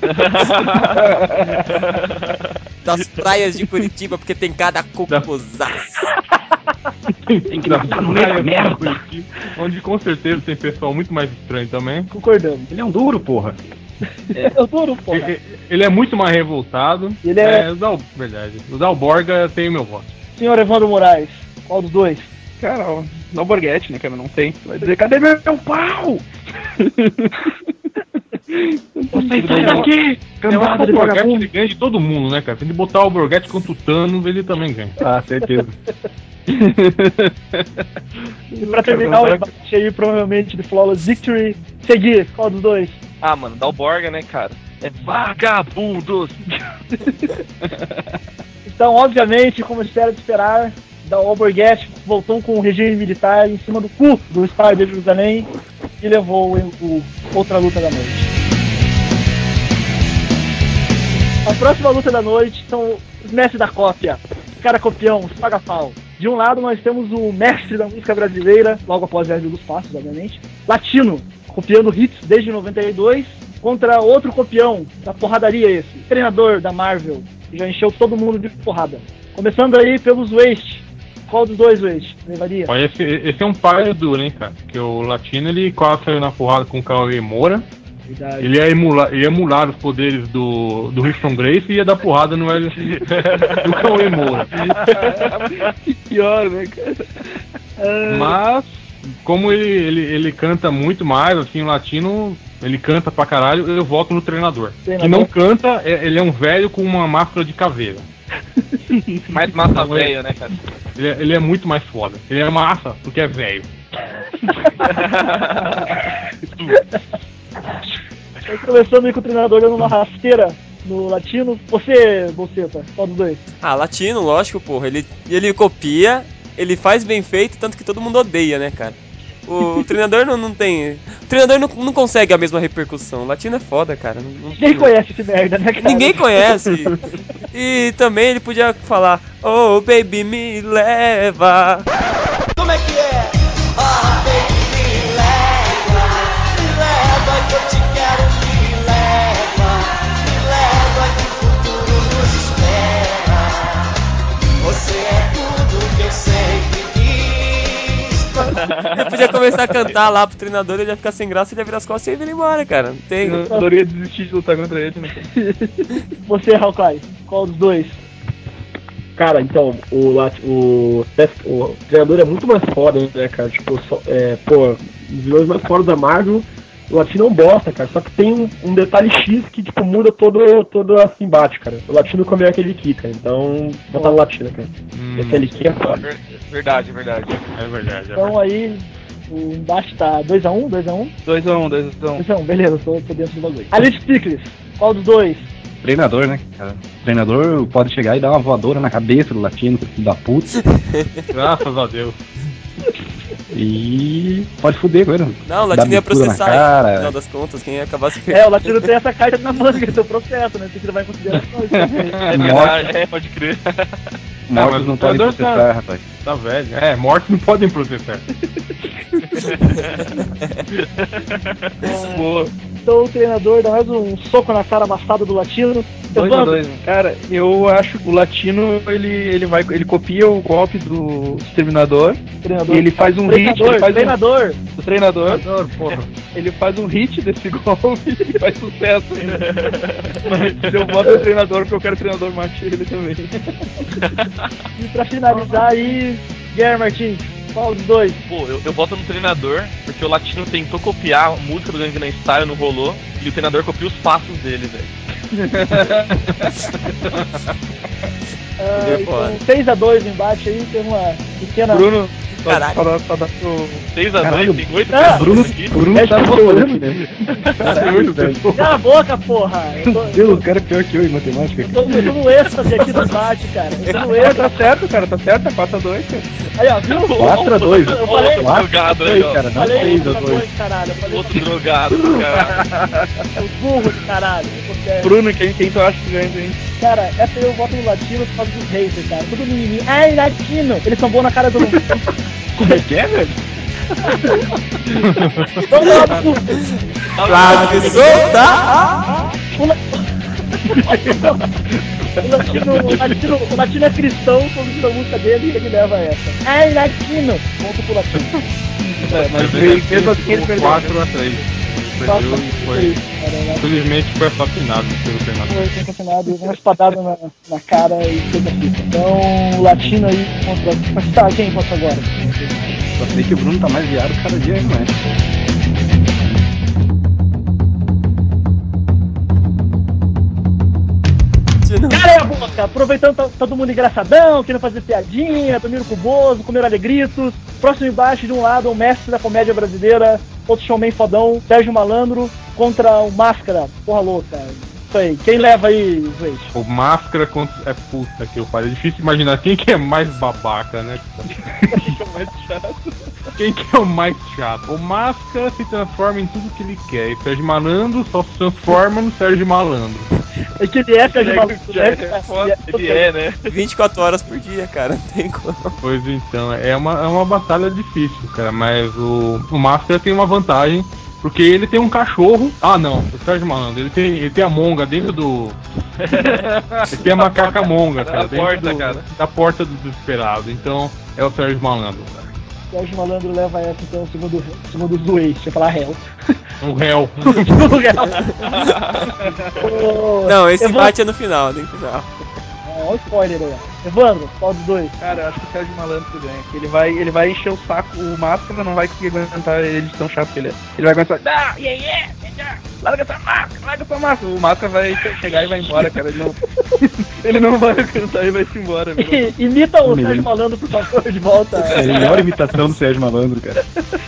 Das praias de Curitiba, porque tem cada cocôzaço. Tem que botar no meio da merda. Onde com certeza tem pessoal muito mais estranho também. Concordamos. Ele é um duro, porra. Eu duro, porra. Ele é muito mais revoltado. Ele é- Verdade. O Dalborga tem o meu voto. Senhor Evandro Moraes, qual dos dois? Cara, ó, no Borghetti, né, cara? Não tem. Vai dizer, cadê meu pau? Você sai daqui! Eu acho Cambada que de o Borghetti vagabundo! ele ganha de todo mundo, né, cara? Se ele botar o Borghetti contra o Thanos, ele também ganha. Ah, certeza. E pra terminar o embate aí, provavelmente de Flawless Victory, seguir, qual dos dois? Ah, mano, dá o Borga, né, cara? É vagabundos! Então, obviamente, como se era de esperar, da Alborguete voltou com o regime militar em cima do cu do Spider de Jerusalém e levou o outra luta da noite. A próxima luta da noite são os mestres da cópia, os cara copião, os paga-pau. De um lado nós temos o mestre da música brasileira, logo após a Erva dos Passos, obviamente, Latino, copiando hits desde 92, contra outro copião da porradaria esse, treinador da Marvel, que já encheu todo mundo de porrada. Começando aí pelos Waste. Qual dos dois, Waste? Levaria? Olha, esse é um páreo duro, hein, cara? Porque o Latino, ele quase saiu na porrada com o Cauê Moura. Verdade. Ele ia emular os poderes do Richard Grace e ia dar porrada no do Cauê Moura. Que pior, né, cara? Mas, como ele canta muito mais, assim, o Latino, ele canta pra caralho, eu voto no treinador. Que não canta, ele é um velho com uma máscara de caveira. Mais massa velho, né, cara? Ele é muito mais foda. Ele é massa porque é velho. Começando aí com o treinador dando uma rasteira no latino. Você, Bolseta, qual dos dois? Ah, latino, lógico, porra. Ele copia, ele faz bem feito, tanto que todo mundo odeia, né, cara? O treinador não tem... O treinador não consegue a mesma repercussão. O latino é foda, cara. Ninguém conhece esse merda, né, cara? Ninguém conhece. E também ele podia falar: oh, baby, me leva. Como é que é? Ah, baby, me leva que eu te quero, me leva que o futuro nos espera. Você é tudo que eu sempre quis. Ele podia começar a cantar lá pro treinador, ele ia ficar sem graça, ele ia virar as costas e ia ir embora, cara. Não tem. Eu adoraria desistir de lutar contra ele, né? Você, Hawkeye, qual dos dois? Cara, então, o treinador é muito mais foda, né, cara? Tipo, os vilões mais fodas da Marvel, o Latino não bosta, cara. Só que tem um detalhe X que, tipo, muda todo esse embate, cara. O Latino comeu aquele Ki, cara. Então, botar no Latino, cara. Aquele Ki é foda. Verdade. É verdade. Então aí, o embate tá 2x1, 2x1? 2x1. 2x1, beleza, tô dentro do bagulho. Alice Pickles, qual dos dois? Treinador, né, cara? O treinador pode chegar e dar uma voadora na cabeça do latino, filho da puta. Graças a Deus. E pode fuder com ele. Não, o Dá latino ia bicuda na processar, cara. no final das contas, quem ia acabar se O Latino tem essa carta na manga, seu processo, né? Tem que levar em consideração isso também. É verdade, pode crer. Mortos mas não o podem treinador processar, rapaz. Tá velho. Mortos não podem processar. Boa. Então o treinador dá mais um soco na cara amassada do Latino. 2x2. Cara, eu acho que o latino ele copia o golpe do Exterminador. Treinador. E ele faz um hit. Treinador. O treinador. Porra. Ele faz um hit desse golpe e faz sucesso ainda. Mas eu voto no treinador porque eu quero que o treinador mate ele também. E pra finalizar aí, Guilherme Martins, qual dos dois? Pô, eu voto no treinador, porque o latino tentou copiar a música do Gangnam Style, não rolou, e o treinador copia os passos dele, velho. Então 6x2 o embate aí, tem uma pequena... Bruno, Caralho. só dá pro... 6x2, tem 8 Ah, pessoas aqui. Bruno tá falando aqui, né? Caralho, velho. Cala a boca, porra! Meu Deus, o cara é pior que eu em matemática. Eu tô no êxtase aqui do embate, cara. Eu tô no êxtase. Tá certo, cara, tá certo, é 4x2, cara. Aí, ó, viu? 4x2. Eu falei... Outro drogado aí, ó. Cara, não Falei 6x2. caralho. Eu falei Outro drogado, cara. os burros do caralho. Porque, Bruno, quem tu acha que ganha, hein? cara, essa aí eu voto no latino por causa dos haters, cara. Tudo menininho. Ai, latino! Eles são bons na cara do mundo. Como é que é, velho? Vamos lá, puto. Lá que solta! O latino é cristão, quando a música dele e ele leva essa. Ai, latino! Ponto pro latino. Mas mesmo assim ele perdeu. 4x3. Perdeu e foi. Infelizmente foi assassinado pelo treinador. Foi assassinado, uma espadada na cara e fez a fita. Então, o latino aí contra. Mas tá, quem contra agora? Só sei que o Bruno tá mais viado cada dia mais. Cara, é a boca! Aproveitando tá todo mundo engraçadão, querendo fazer piadinha, dormindo com o Bozo, comer alegritos. Próximo embate, de um lado, o mestre da comédia brasileira, outro showman fodão, Sérgio Malandro, contra o Máscara, porra louca. Isso aí, quem leva aí, Zuete? O Máscara contra... É puta que eu falei. É difícil imaginar quem que é mais babaca, né? Quem que é o mais chato? O Máscara se transforma em tudo que ele quer. E o Sérgio Malandro só se transforma no Sérgio Malandro. É que ele é Sérgio Malandro, né? Ele é, né? 24 horas por dia, cara. Não tem como. Pois então, é uma batalha difícil, cara. Mas o Máscara tem uma vantagem. Porque ele tem um cachorro. Ah, não, o Sérgio Malandro. Ele tem a monga dentro do. Ele tem a macaca monga, cara. Da porta do desesperado. Então, é o Sérgio Malandro, cara. Sérgio Malandro leva essa, então, segundo o Zuete, deixa eu falar réu. Um réu. Não, esse embate é no final, tem final. Olha o spoiler aí, ó. Evandro, qual dos dois? Cara, eu acho que o Sérgio Malandro ganha. Ele vai encher o saco, o Máscara não vai conseguir aguentar ele de tão chato que ele é. Ele vai começar, larga essa máscara. O Máscara vai chegar e vai embora, cara. Ele não vai aguentar e vai se embora, meu. Imita o Sérgio Malandro, por favor, de volta. É a melhor imitação do Sérgio Malandro, cara.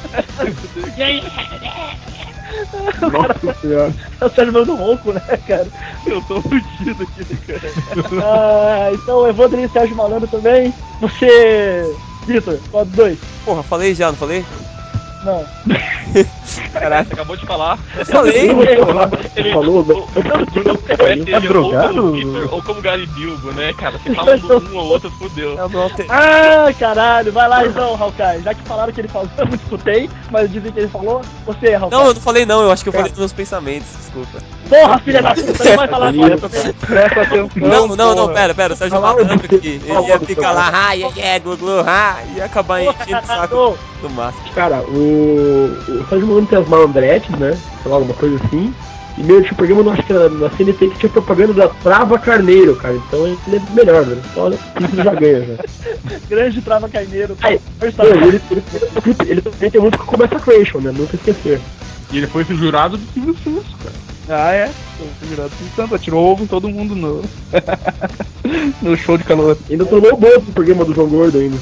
Nossa senhora. É o Sérgio Malandro rouco, né, cara? Eu tô fudido aqui, cara. Então, Evandro e Sérgio Malandro também. Você, Vitor, qual dos dois? Porra, falei já, não falei? Não. Caraca, Você acabou de falar. eu falei. Ele falou, né? Tá drogado? Ou como Gary Bilbo, né, cara? Se fala um ou outro, fudeu. É o meu alter... Caralho, vai lá então, Hawkeye. Já que falaram que ele falou, eu não escutei, mas dizem que ele falou. Você, Hawkeye. Não, eu não falei não, eu acho que eu falei dos meus pensamentos, desculpa. Porra, filha da puta, não vai falar agora. Presta atenção. Não, porra. pera, o Sérgio Fala Malandro você. aqui, ele ia ficar lá, glu, e ia acabar enchendo o saco do Máscara. Cara, o Sérgio Malandro tem as malandretes, né? Sei lá, alguma coisa assim. E meio que o programa, não acho que na CNT que tinha propaganda da Trava Carneiro, cara. Então ele é melhor, né? Então olha, isso já ganha, já. Grande Trava Carneiro. Ele também tem música com Massacration, né? Nunca esquecer. E ele foi jurado do Silvio Santos, cara. Ah, é? Tô virado pro Santo, tirou ovo em todo mundo no... no show de calor. Ainda tornou o bom do programa do João Gordo ainda.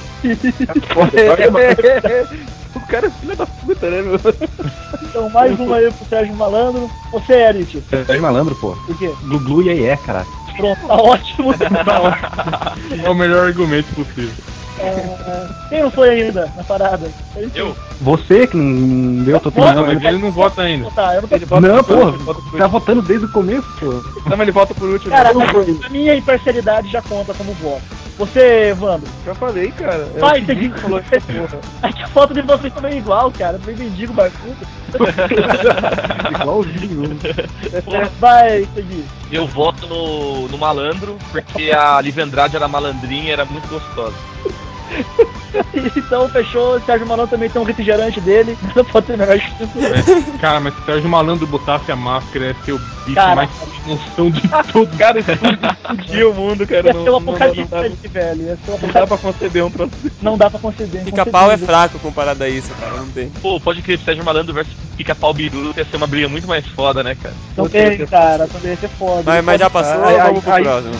O cara é filho da puta, né, meu? Então, mais uma aí pro Sérgio Malandro. Você, Elit. Sérgio Malandro, pô. Por quê? Glu e aí caralho. Pronto, tá ótimo. É o melhor argumento possível. Quem não foi ainda na parada? Eu? Você que não deu a tua Não, opinião mas ainda. ele não vota ainda. Tá, eu não tô... Ele vota Não, por porra, último, ele vota por tá último. votando desde o começo, pô. Não, mas ele vota por último. Cara, Não, a minha imparcialidade já conta como voto. Você, Evandro. já falei, cara. É Vai, o tem Felipe que... que falou essa porra. É que a foto de vocês também é igual, cara. Também mendigo barbudo. Igualzinho. Vai, seguir. Eu voto no Malandro, porque a Lívia Andrade era malandrinha e era muito gostosa. Então, fechou. Sérgio Malandro também tem um refrigerante dele. Não pode ter melhor justiça. Cara, mas se o Sérgio Malandro botasse a máscara, ia ser o bicho Cara. mais sem noção de todos. Cara, isso explodiu o mundo, cara. Ia Não, ser um não, apocalipse dá, ali, velho. Ia ser um não dá apocalipse. pra conceber um troço. Não dá pra conceder. Pica-pau é fraco comparado a isso, cara, não tem. Pô, pode crer que Sérgio Malandro versus Pica-Pau Biru ia ser uma briga muito mais foda, né, cara? Também, cara. Também ia ser foda. Mas já passou, Ai, vamos pro ai, próximo.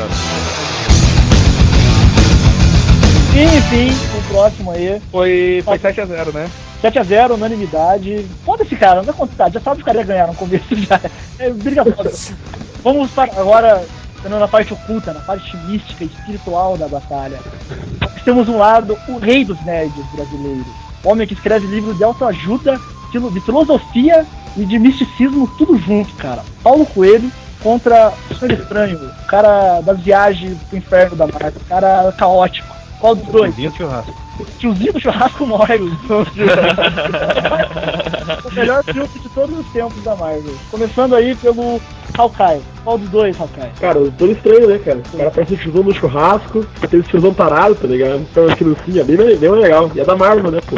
E, enfim, o próximo aí. Foi 7-0, né? 7-0, unanimidade. Foda-se, cara, não dá quantidade. Já sabe que os caras iam ganhar no começo já. É briga foda. Vamos para agora, na parte oculta, na parte mística e espiritual da batalha. Nós temos um lado, o rei dos nerds brasileiros. Homem que escreve livros de autoajuda, de filosofia e de misticismo, tudo junto, cara. Paulo Coelho contra o Senhor Estranho, o cara das viagens pro inferno da Marvel, o cara caótico. Qual dos dois? Tiozinho do churrasco. Tiozinho do churrasco morre. O melhor filme de todos os tempos da Marvel. Começando aí pelo Hawkeye. Qual dos dois, Hawkeye? Cara, os dois estranhos, né, cara? O cara parece o tiozão no churrasco, aquele tiozão tarado, tá ligado? Então aquilo assim, é bem legal. E é da Marvel, né, pô?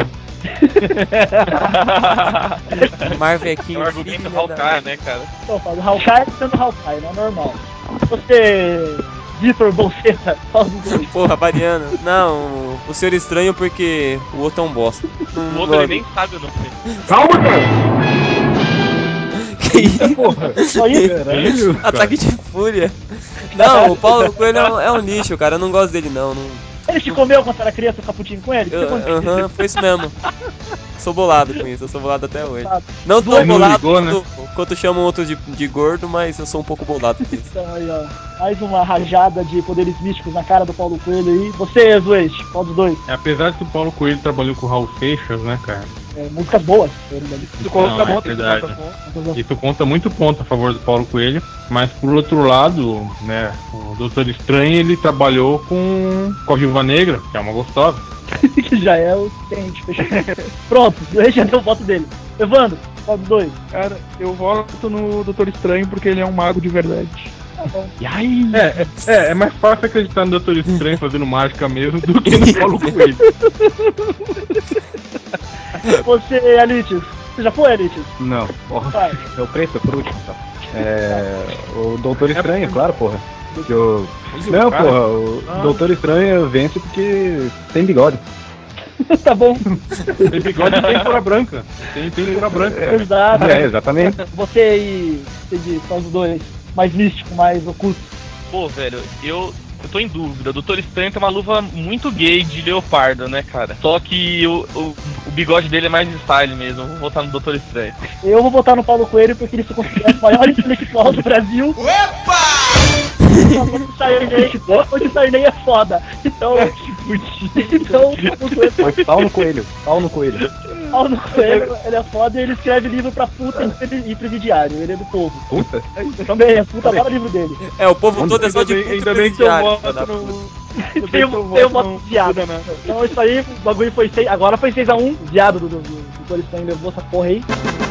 Marvel aqui. É o argumento Hawkeye, né, cara? Então, falo, Hawkeye sendo Hawkeye, não é normal. Você, Vitor Bolseta, qual dos dois? Porra, variando. Não, o Senhor Estranho porque o outro é um bosta. O outro ele nem sabe o nome. Calma, cara! Que isso? Só isso? Caralho, Ataque de fúria. Não, o Paulo Coelho é um lixo, cara. Eu não gosto dele, não. Ele te comeu quando era criança, o caputinho com ele? Aham, foi isso mesmo. Sou bolado com isso, eu sou bolado até hoje. Sabe? Não tão Não bolado ligou, né? quanto chamam outros de gordo, mas eu sou um pouco bolado com isso. Então aí, ó. Mais uma rajada de poderes místicos na cara do Paulo Coelho aí. Você, Zueste, qual dos dois? Apesar de que o Paulo Coelho trabalhou com o Raul Seixas, né, cara? Músicas boas. Tu coloca Não, a é moto, tu verdade. coloca a moto. Isso conta muito ponto a favor do Paulo Coelho, mas por outro lado, né, o Doutor Estranho ele trabalhou com a Viúva Negra, que é uma gostosa. Que já é o suficiente. Fechou. Pronto, Zueste já deu o voto dele. Evandro, qual dos dois? Cara, eu voto no Doutor Estranho porque ele é um mago de verdade. Tá bom. E aí? É mais fácil acreditar no Doutor Estranho fazendo mágica mesmo do que no Paulo Coelho. Você, Alites. Você já foi, Alites? Não, porra. Vai. É o preto, é por último, tá? O Doutor Estranho, claro, porra. Não, porra, o Doutor Estranho vence porque tem bigode. Tá bom. Tem bigode e tem cor branca. Tem cor branca. Exato. Exatamente. Você aí, são os dois. Mais místico, mais oculto. Pô, velho, eu tô em dúvida. O Doutor Estranho tem uma luva muito gay de leopardo, né, cara? Só que o bigode dele é mais style mesmo. Eu vou votar no Doutor Estranho. Eu vou votar no Paulo Coelho porque ele se considera o maior intelectual do Brasil. Onde Sarney é foda. Então, o Coelho Foi pau no coelho. Paulo Coelho, ele é foda e ele escreve livro pra puta e presidiário. Ele é do povo. Puta? Também, a puta adora livro dele. É, o povo todo é só de puta Ainda bem que eu presidiário, filho voto da no. Tem um voto viado. Então isso aí, o bagulho foi 6. Agora foi 6x1. Viado do Coristão levou essa porra aí.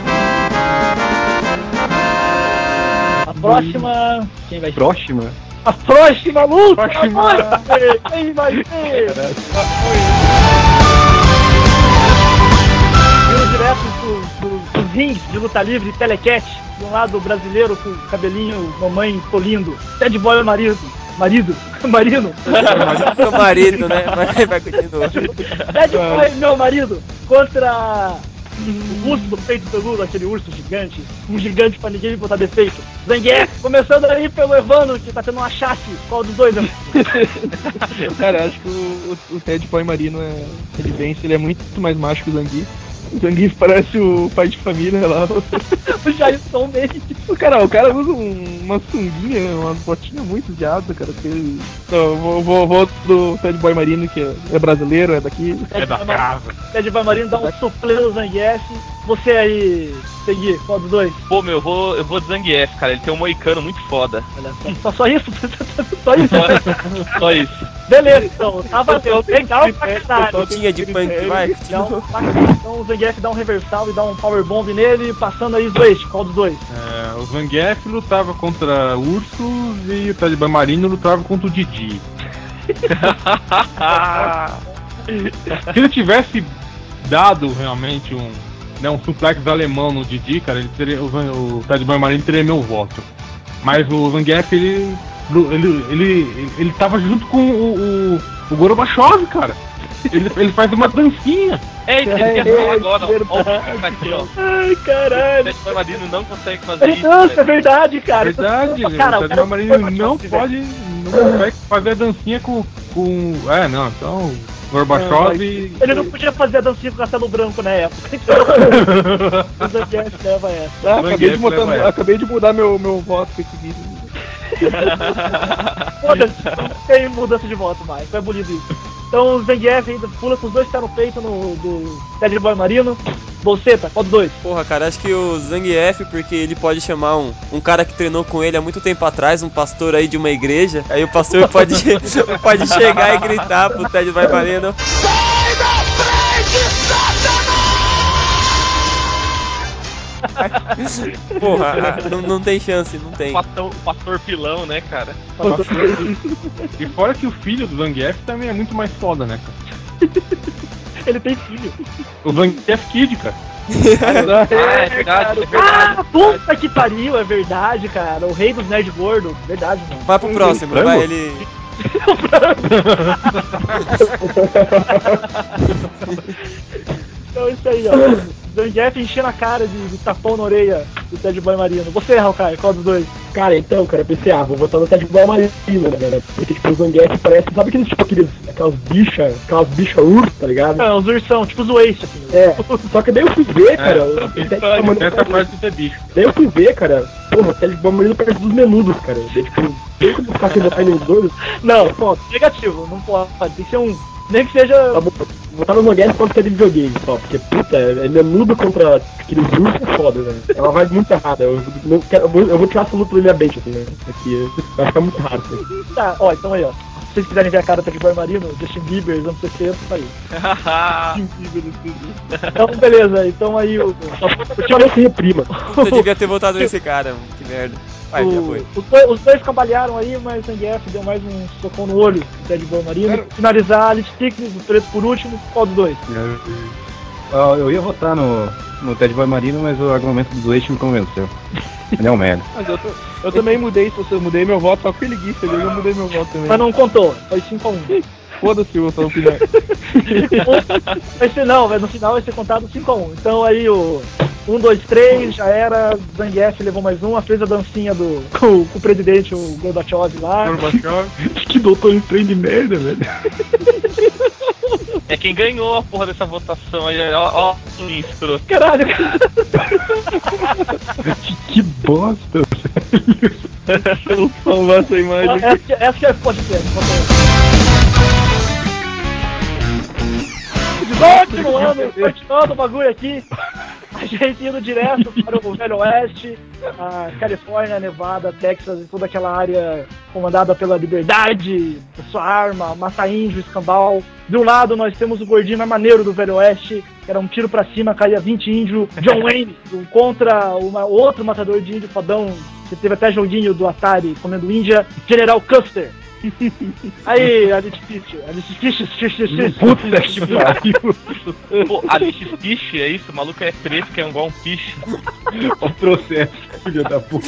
A próxima. Quem vai ser? Próxima? A próxima luta! Próxima. Quem vai ser? Indo direto dos rings de luta livre, telecat. De um lado brasileiro com cabelinho, mamãe polindo. Ted Boy marido. Marino. Seu marido, né? Vai continuar. Ted Boy, meu marido, contra o urso do peito peludo, aquele urso gigante. Um gigante pra ninguém botar defeito. Zangief, começando aí pelo Evandro, que tá tendo um achasse. Qual dos dois, Cara, acho que o Ted Boy Marino ele vence, ele é muito mais macho que o Zangief. O Zangief parece o pai de família lá. O Jailson dele. O cara usa uma sunguinha, umas botinhas muito viadas, cara. Então, eu vou do Ted Boy Marino, que é brasileiro, é daqui. É da casa. Ted Boy Marino dá um suplê no Zangief. Você aí, Segui, qual dos dois? Pô, meu, eu vou de Zangief, cara. Ele tem um moicano muito foda. Olha só isso? Só isso? Só isso. Beleza, então. Tava legal pra caralho. Lutinha de punk, vai. Então o Zangief dá um reversal e dá um powerbomb nele, passando aí os dois. Qual dos dois? O Zangief lutava contra ursos e o Ted Boy Marino lutava contra o Didi. Se ele tivesse dado realmente um suplex alemão no Didi, cara, o Ted Boy Marino teria meu voto. Mas o Zangief, ele tava junto com o Gorbachev, cara. Ele faz uma dancinha. Ele quer falar agora, ó. Aqui, ó. Ai, caralho. O Ted Boy Marino não consegue fazer isso. Nossa, é verdade, cara. Verdade, Cara, o Ted Boy Marino não consegue fazer a dancinha com... não, então... Gorbachev Ele não podia fazer a dancinha com o Castelo Branco na época. Então, o Zangief leva essa. Acabei de mudar meu voto pra esse vídeo. Foda-se, não tem mudança de voto mais. Foi bonito isso. Então o Zangief ainda pula com os dois pés no peito do Ted Boy Marino. Bolseta, qual dos dois? Porra, cara, acho que o Zangief, porque ele pode chamar um cara que treinou com ele há muito tempo atrás, um pastor aí de uma igreja. Aí o pastor pode chegar e gritar pro Ted Boy Marino: sai da frente, Satanás! Porra, não tem chance, não tem. O pastor pilão, né, cara? E fora que o filho do Zangief também é muito mais foda, né, cara? Ele tem filho. O Zangief Kid, cara. É verdade. Puta que pariu, é verdade, cara. O rei dos nerd gordo, verdade, mano. Vai pro próximo, vai ele. Então isso aí, ó. Zangief enchendo a cara de tapão na orelha do Ted Boy Marino. Você, Hawkeye, qual dos dois? Cara, então, cara, eu pensei, vou botar no Ted Boy Marino, né, cara? Porque, tipo, o Zangief parece, sabe aquelas bichas urso, tá ligado? É, os ursão, tipo os Waste, assim. Só que daí eu fui ver, cara, o Ted Boy Marino. Essa parte de ser bicho. Daí eu fui ver, cara, porra, o Ted Boy Marino parece dos menudos, cara. Daí, tipo, tem como ficar querendo botar nos dois? Não, ponto, negativo, não pode, tem que ser um. Nem que seja. Botar no Zangief pode ser de videogame só, porque, puta, é menudo contra aqueles ursos é foda, velho. Ela vai muito errada, eu vou tirar essa luta da minha mente, assim, né? Aqui, vai ficar muito raro, assim. Tá, ó, então aí, ó. Se vocês quiserem ver a cara do Ted Boy Marino, Justin Bieber, anos 60, tá aí. Então, beleza, então aí o Ultimamente se reprima. Eu devia ter votado nesse cara, que merda. Vai, já foi. Os dois cambalearam aí, mas o Zangief deu mais um socão no olho do Ted Boy Marino. Finalizar a Lit Thickness, o preto por último, qual dos dois? Eu ia votar no Ted Boy Marino, mas o argumento do Leite me convenceu. Ele é um merda. Mas eu também mudei, eu mudei meu voto, só com o Preguiça, eu mudei meu voto também. Mas não contou, foi 5-1. Foda-se a sua opinião. Vai ser não, no final vai ser contado 5-1. Então aí o 1, 2, 3, já era, Zangief levou mais uma, fez a dancinha com o presidente, o Gorbachev lá. Que doutor estranho de merda, velho. É quem ganhou a porra dessa votação aí, ó, o escroto. Caralho, cara. Que bosta, velho. Eu não salvar essa imagem. Essa que é podcast. Continuando o bagulho aqui, a gente indo direto para o Velho Oeste, a Califórnia, Nevada, Texas e toda aquela área comandada pela liberdade, sua arma, mata índio, escambau. De um lado nós temos o gordinho mais maneiro do Velho Oeste, que era um tiro pra cima, caía 20 índios, John Wayne, contra outro matador de índio fodão, que teve até joguinho do Atari comendo Índia, General Custer. Aí, Alice Fish. Puta que pariu. Pô, Alice Fish, é isso? O maluco é preto, que é igual um piche. O processo, filho da puta.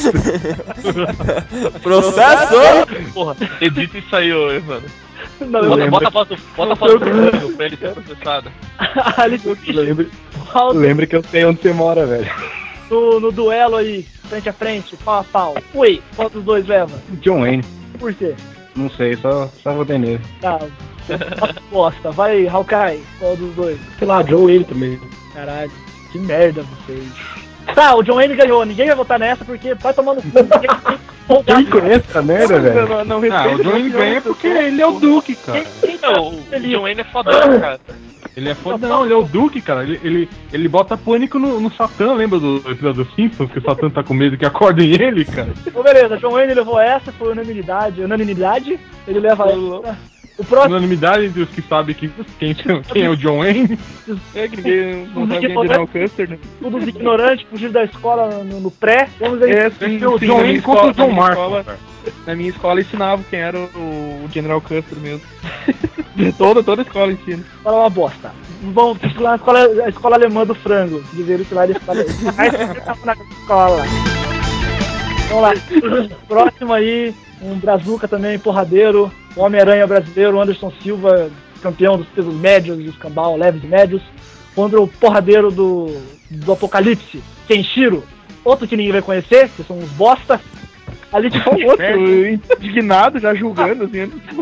Processo! Porra, edita isso aí, ô, Evandro. Não, Bota a foto do Frango pra ele ser processado. Alice Fish. Lembre que eu sei onde você mora, velho. No duelo aí, frente a frente, pau a pau. Ui, qual dos dois leva? John Wayne. Por quê? Não sei, só votei nele. Tá, bosta. Vai, Hawkeye, qual dos dois? Sei lá, John Wayne também. Caralho, que merda vocês. Tá, o John Wayne ganhou, ninguém vai votar nessa porque vai tomando cu. Quem conhece essa merda, velho? O John Wayne ganha porque ele é o Duke, cara. Não, o John Wayne é fodão, cara. Ele é fodão, ele é o Duke, cara. Ele bota pânico no Satã, lembra do episódio dos Simpsons, que o Satã tá com medo que acordem ele, cara? Então, beleza, John Wayne levou essa, foi unanimidade, ele leva essa. O próximo... Unanimidade entre os que sabem quem é o John Wayne. É que ninguém não sabe quem é General Custer, né? Todos os ignorantes, fugiram da escola no pré. Vamos aí. É, sim, o sim, John Wayne contra o John Marco. Na minha escola ensinava quem era o General Custer mesmo. toda a escola ensina. Fala uma bosta. Vamos lá a escola alemã do frango. Dizer que lá eles falam. Na escola. Vamos lá. Próximo aí, um brazuca também, porradeiro. O Homem-Aranha brasileiro, Anderson Silva, campeão dos pesos médios, dos escambau, leves e médios. Contra o porradeiro do Apocalipse, Kenshiro. Outro que ninguém vai conhecer, que são uns bosta. Ali tipo um outro, indignado, já julgando, assim, antes de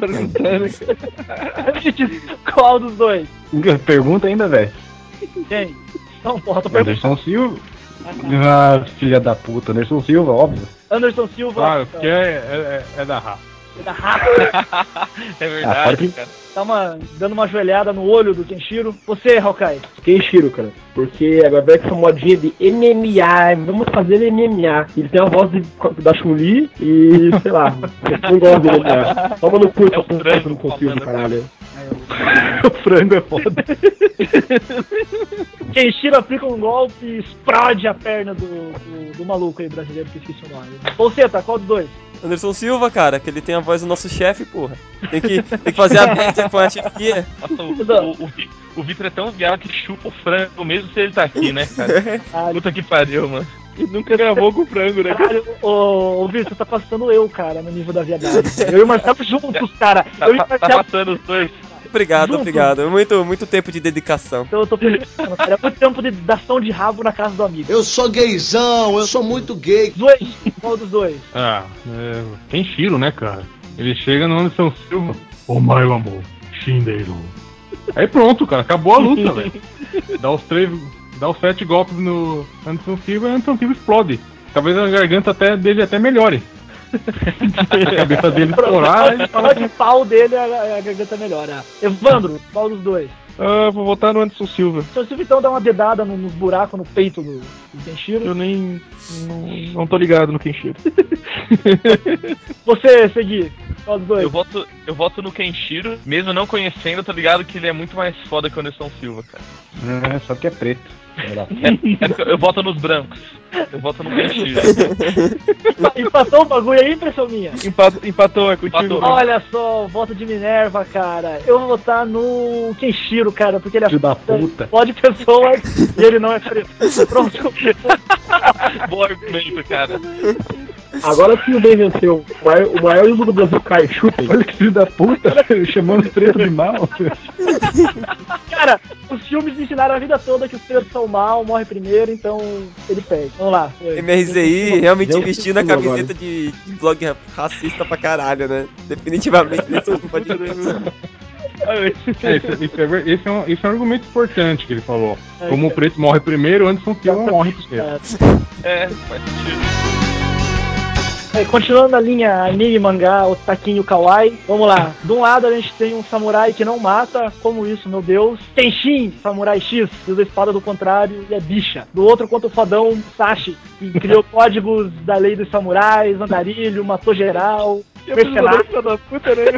perguntando. Qual dos dois? Pergunta ainda, velho. Quem? Não, porra, tô perguntando. Anderson Silva. Ah, filha da puta. Anderson Silva, óbvio. Anderson Silva. Claro, porque é da raça. É da raça. É verdade, cara. Tá dando uma joelhada no olho do Kenshiro. Você, Hawkeye? Kenshiro, cara. Porque agora vai com essa modinha de MMA. Vamos fazer MMA. Ele tem a voz da Chun-Li e, sei lá, eu não gosto de MMA. Toma no cu, o frango, não confio, caralho. O frango é foda. Kenshiro aplica um golpe e explode a perna do maluco aí brasileiro que esqueci o nome. Você, tá? Qual dos dois? Anderson Silva, cara, que ele tem a voz do nosso chefe, porra. Tem que fazer a briga com a chefia. Nossa, o Vitor é tão viado que chupa o frango, mesmo se ele tá aqui, né, cara? Puta que pariu, mano. E nunca gravou com o frango, né? Caralho, ô Vitor, você tá passando eu, cara, no nível da viadagem. Eu e o Marcelo juntos, cara. Tá passando os dois. Obrigado. Muito tempo de dedicação. Então eu tô pensando, cara. É muito tempo de dação de rabo na casa do amigo. Eu sou gaysão, eu sou muito gay. Dois, qual dos dois? Kenshiro, né, cara? Ele chega no Anderson Silva. Ô, meu amor, Shindeiro. Aí pronto, cara, acabou a luta, velho. Dá os 7 golpes no Anderson Silva e o Anderson Silva explode. Talvez a garganta dele até melhore. A cabeça dele estourar e fala de pau dele, a garganta melhora. Evandro, qual dos dois? Vou votar no Anderson Silva. Anderson Silva então dá uma dedada nos buracos no peito O Kenshiro. Eu nem. Não tô ligado no Kenshiro. Você, Segui, qual dos dois? Eu voto no Kenshiro, mesmo não conhecendo, eu tô ligado que ele é muito mais foda que o Anderson Silva, cara. Só que é preto. Eu voto nos brancos. Eu voto no Kenshiro. Empatou o bagulho aí, impressão minha? Empatou, é contigo. Empatou. Olha só, voto de Minerva, cara. Eu vou votar no Kenshiro, cara, porque ele é Filho da puta. pode pessoas e ele não é preto. Pronto. Bom argumento, cara. Agora que o Ben venceu, o maior ídolo do Brasil cai, chutem. Olha que filho da puta, chamando preto de mal. Cara, os filmes ensinaram a vida toda que os pretos são mal, morre primeiro, então ele perde. Vamos lá. MRZI realmente Deu vestindo a título camiseta de blog racista pra caralho, né? Definitivamente nesse último podcast. Esse é um argumento importante que ele falou. Como o preto morre primeiro, Anderson Silva morre primeiro. Faz sentido. Continuando a linha anime, mangá, otaquinho, kawaii, vamos lá. De um lado a gente tem um samurai que não mata, como isso, meu Deus. Kenshin, samurai X, usa a espada do contrário e é bicha. Do outro contra o fodão Sashi, que criou códigos da lei dos samurais, andarilho, matou geral. Mercenário. Da puta, né?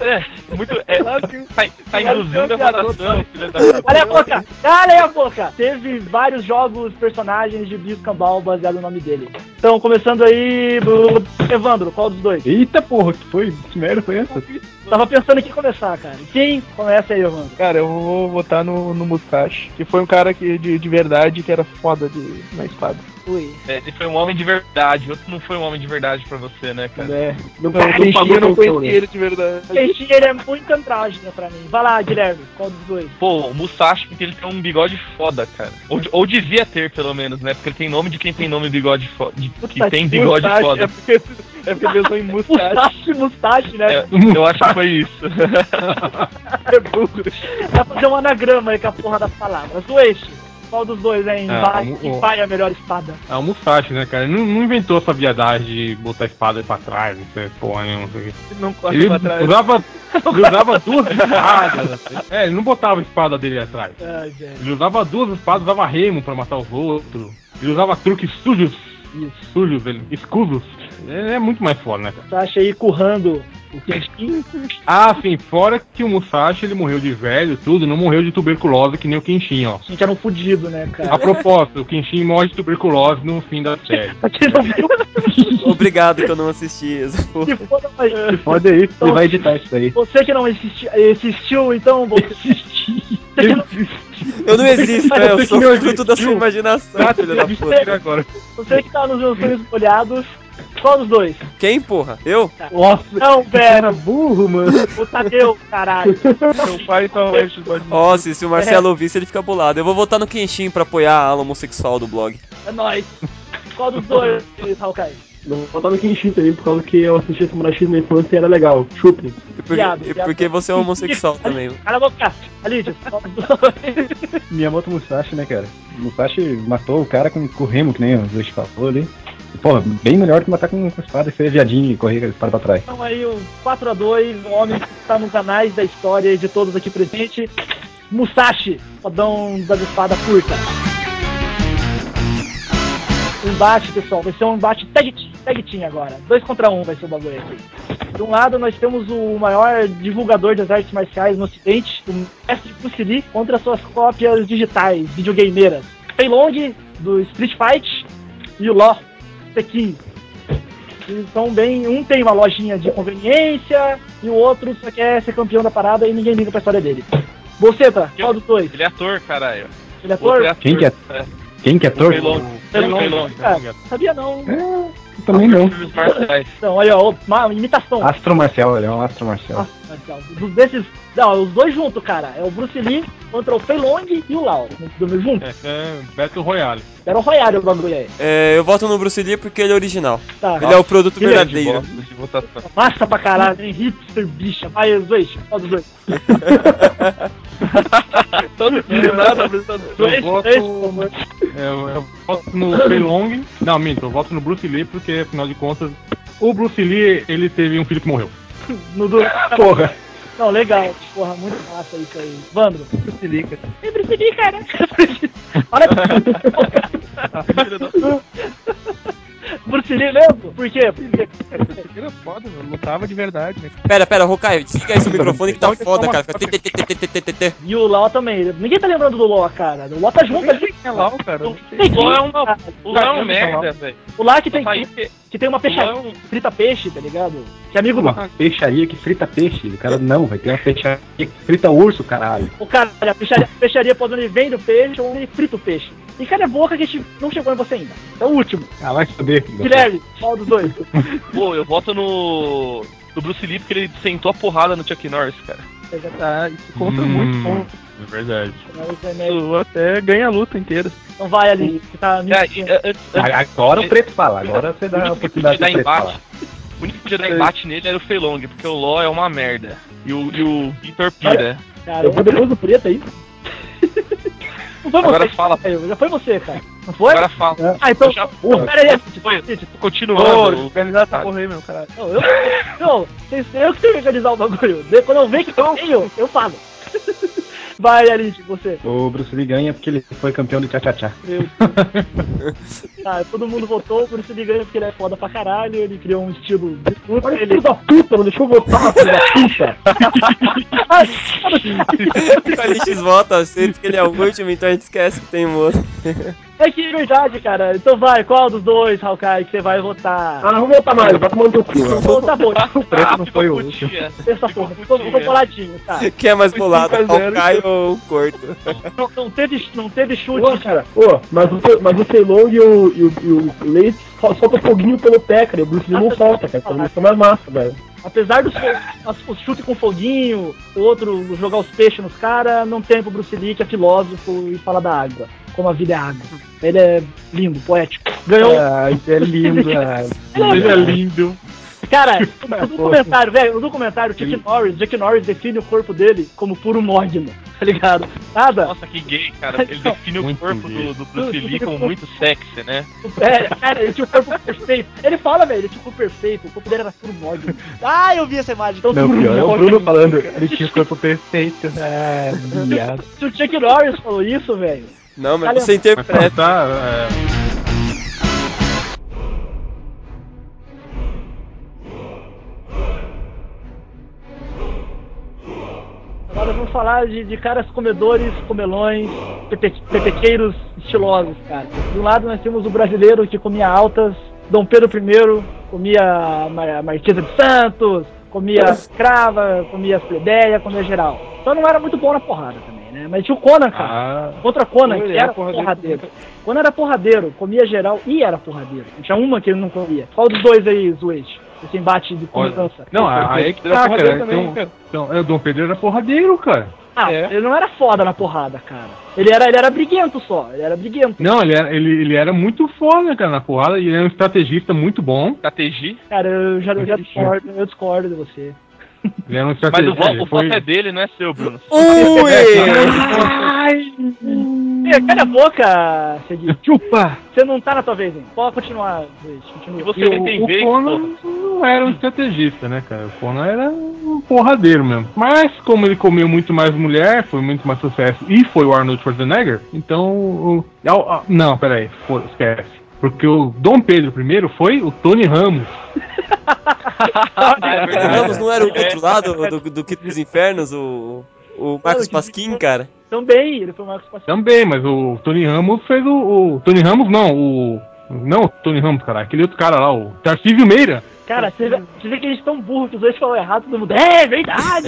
Tá induzindo a votação, filha da puta. Olha a boca! Olha a boca! Teve vários jogos, personagens de Biscambal baseado no nome dele. Então, começando aí, Evandro, qual dos dois? Eita porra, que merda foi essa? Tava pensando em que começar, cara. Quem começa aí, Evandro? Cara, eu vou votar no Mustache, que foi um cara que, de verdade que era foda na espada. Ui. Ele foi um homem de verdade, outro não foi um homem de verdade pra você, né, cara? Não Eu não pagou conhecia ele de verdade. Kenshin, ele é muito andrógeno pra mim. Vai lá, Guilherme, qual dos dois? Pô, o Musashi, porque ele tem um bigode foda, cara. Ou devia ter, pelo menos, né? Porque ele tem nome de quem tem nome de bigode foda. Que tem bigode Mustache, foda. É porque pensou em Mustache. Mustache, né? Eu acho que foi isso. É burro. Dá pra fazer um anagrama aí com a porra das palavras. O Eixo, qual dos dois, hein? Vai a melhor espada. É o Musashi, né, cara? Ele não inventou essa viadagem de botar a espada pra trás, não sei, porra nenhuma. Ele não corre Ele pra trás. usava duas espadas. Ele não botava a espada dele atrás. Ai, velho. Ele usava duas espadas, usava remo pra matar os outros. Ele usava truques sujos. Sujos, escusos. Ele é muito mais foda, né, cara? Mustache aí currando o Kenshin. Ah, sim, fora que o Musashi, ele morreu de velho, tudo, não morreu de tuberculose que nem o Kenshin, ó. A gente era um fudido, né, cara? A propósito, o Kenshin morre de tuberculose no fim da série. Você não viu? Obrigado que eu não assisti essa porra. Que foda, mas... Pode aí, ele vai editar isso daí. Você que não assistiu, então... Eu não existo, né? Eu Você sou que não fruto da sua existiu. imaginação, filho da puta. Agora. Você que tá nos meus sonhos molhados, qual dos dois? Quem, porra? Eu? Nossa, Não, era velho, burro, mano. o Tadeu, caralho. Seu pai talvez pode. Ó, se o Marcelo ouvisse, ele fica bolado. Eu vou votar no Kenshin pra apoiar a ala homossexual do blog. É nóis. Qual dos dois, Hawkeye? Não vou botar no Kenshin também, por causa que eu assisti Samurai X na infância e era legal. Chupem. E porque você é homossexual também. Cala a boca. Alidia, qual dos dois? Miyamoto Musashi, né, cara? O Musashi matou o cara com o remo, que nem o Luiz falou ali. Porra, bem melhor que matar com espada e ser viadinho e correr com a espada pra trás. Então aí, 4-2, um homem que está nos anais da história de todos aqui presentes. Musashi, fodão das espadas curtas. O embate, pessoal, vai ser um embate tag team agora. 2 contra 1 vai ser o bagulho aqui. De um lado, nós temos o maior divulgador das artes marciais no ocidente, o mestre Bruce Lee, contra suas cópias digitais, videogameiras. Fei Long, do Street Fight, e o Law, Tekken. Eles são bem... Um tem uma lojinha de conveniência, e o outro só quer ser campeão da parada e ninguém liga pra história dele. Boceta, qual dos dois? Ele é ator, caralho. Ele é ator? Quem que é? Quem que é ator? Fei Long. Sabia não. Eu também não. Filmes marciais. Então, olha, ó, uma imitação. Astro Marcial, ele é um Astro Marcial. Nossa, Marcial. Desses. Não, os dois juntos, cara. É o Bruce Lee contra o Fei Long e o Lau. Junto. É Battle Royale. Era o Royale o bagulho aí. Eu voto no Bruce Lee porque ele é original. Tá. Ele é o produto Ele é de verdadeiro. De votação. Massa pra caralho, hein? Hipster, bicha. Vai, os dois. Qual dos dois? Todo filho, nada, Eu voto, eu voto no Fei Long. Não, minto, eu voto no Bruce Lee porque, afinal de contas, o Bruce Lee, ele teve um filho que morreu. No do... Porra. Não, legal. Porra, muito massa isso aí. Vandro. Bruce Lee, cara. É Bruce Lee, cara. Olha. Bruce Lee mesmo? Por quê? Porque Era foda, mano. Lutava de verdade, né? Pera, Rokai, desliga esse microfone que tá foda, cara. Fica tê. E o Law também. Ninguém tá lembrando do Law, cara. O Law tá junto ali. É lá, cara. Não Não tem O LOL é quem, cara. o LOL é um merda, velho. O Law que tem, Só aí que tem uma peixaria, LOL é um- frita peixe, tá ligado? Que é amigo do... Uma peixaria que frita peixe. O cara, não, vai ter uma peixaria que frita urso, caralho. O cara, a peixaria pode onde vende o peixe ou onde frita o peixe. E cara, é boca que a gente não chegou em você ainda. É o último. Ah, vai se foder. Guilherme, qual dos dois? Pô, eu voto no Bruce Lee porque ele sentou a porrada no Chuck Norris, cara. Ah, isso conta muito ponto. É verdade. Isso até ganha a luta inteira. Então vai ali, que tá... Agora o preto fala. Agora você dá a oportunidade dar pro preto falar. embate. O único que podia dar embate nele era o Fei Long, porque o LOL é uma merda. E o Vitor pira. Cara, Eu vou depois do preto aí. não foi Agora você, fala. já foi você, cara. Não foi? Agora fala. Ah, então... Eu já- Pera aí, Continuando. Organizar essa porra aí, meu caralho. eu que tenho que organizar o bagulho. Quando eu ver que eu tenho, eu falo. Vai, Elite, você. O Bruce Lee ganha porque ele foi campeão do tchá-tchá-tchá. Meu Deus. Ah, todo mundo votou, por isso ele ganha porque ele é foda pra caralho, ele criou um estilo de luta, Olha, ele... filho da puta, não deixou eu votar, filho da puta. O Alix vota assim porque ele é o último, então a gente esquece que tem um outro. É que é verdade, cara. Então vai, qual dos dois, Hawkeye, que você vai votar? Ah, não vou votar mais, vai tomando teu cu. Então, tá bom, O preto não foi o último. essa porra, ficou boladinho, tá. Quem é mais bolado, 5 a 0, o Caio ou o Corto? Não teve chute. Pô, cara, mas o Ceylon e o Leite solta foguinho pelo pé, cara. E o Bruce Lee não solta, cara. Então isso é mais massa, velho. Apesar dos os chutes com foguinho, o outro jogar os peixes nos caras, não tem pro Bruce Lee, que é filósofo e fala da água. Como a vida é água. Ele é lindo, poético. Ganhou. Ah, isso é lindo, cara. Ele é lindo. Cara, no documentário, velho, no documentário, Chuck Norris define o corpo dele como puro mogno, tá ligado? Nada. Nossa, que gay, cara. Ele define o Muito corpo gay. do Bruce Lee como muito sexy, né? Cara, ele tinha o corpo perfeito. Ele fala, velho, ele tinha o corpo perfeito, o corpo dele era puro mogno. Ah, eu vi essa imagem. Então, Não, puro pior é o mogno. Bruno falando, ele tinha o corpo perfeito. Ah, viado. Se o Chuck Norris falou isso, velho. Não, mas Olha, você Mas interpreta. tá, Agora vamos falar de caras comedores, comelões, pepequeiros estilosos, cara. De um lado nós temos o brasileiro que comia altas, Dom Pedro I comia a Marquesa de Santos, comia as crava, comia as plebeia, comia geral. Então não era muito bom na porrada também, né? Mas tinha o Conan, cara. Contra Conan, que era porradeiro. Conan era porradeiro, comia geral e era porradeiro. Tinha uma que ele não comia. Qual dos dois aí, Zuete? Esse embate de comilança. não, aí é que Era tá, porradeiro cara. também, Então, cara. então, o Dom Pedro era porradeiro, cara. Ah, É. ele não era foda na porrada, cara. Ele era briguento só, ele era briguento. Não, ele era muito foda, cara, na porrada. E ele era um estrategista muito bom. KTG. Cara, eu discordo de você. Ele era um Mas estrategista. o voto é dele, não é seu, Bruno. Ui! Cala a boca, Segui. Chupa! Você não tá na tua vez, hein? Pode continuar, Luiz. Continua. E você E nem tem o vez, Conan não era um estrategista, né, cara? O Conan era um porradeiro mesmo. Mas, como ele comeu muito mais mulher, foi muito mais sucesso, e foi o Arnold Schwarzenegger, então... Não, peraí, esquece. Porque o Dom Pedro I foi o Tony Ramos. Ramos não era o outro lado do Quinto dos Infernos, o Marcos Pasquim, cara? Também, ele foi o Marcos Pasquim. Também, mas o Tony Ramos fez o Tony Ramos não, Não o Tony Ramos, cara. Aquele outro cara lá, o Tarcísio Meira. Cara, você vê que eles estão burros, que os dois falam errado, todo mundo... É verdade!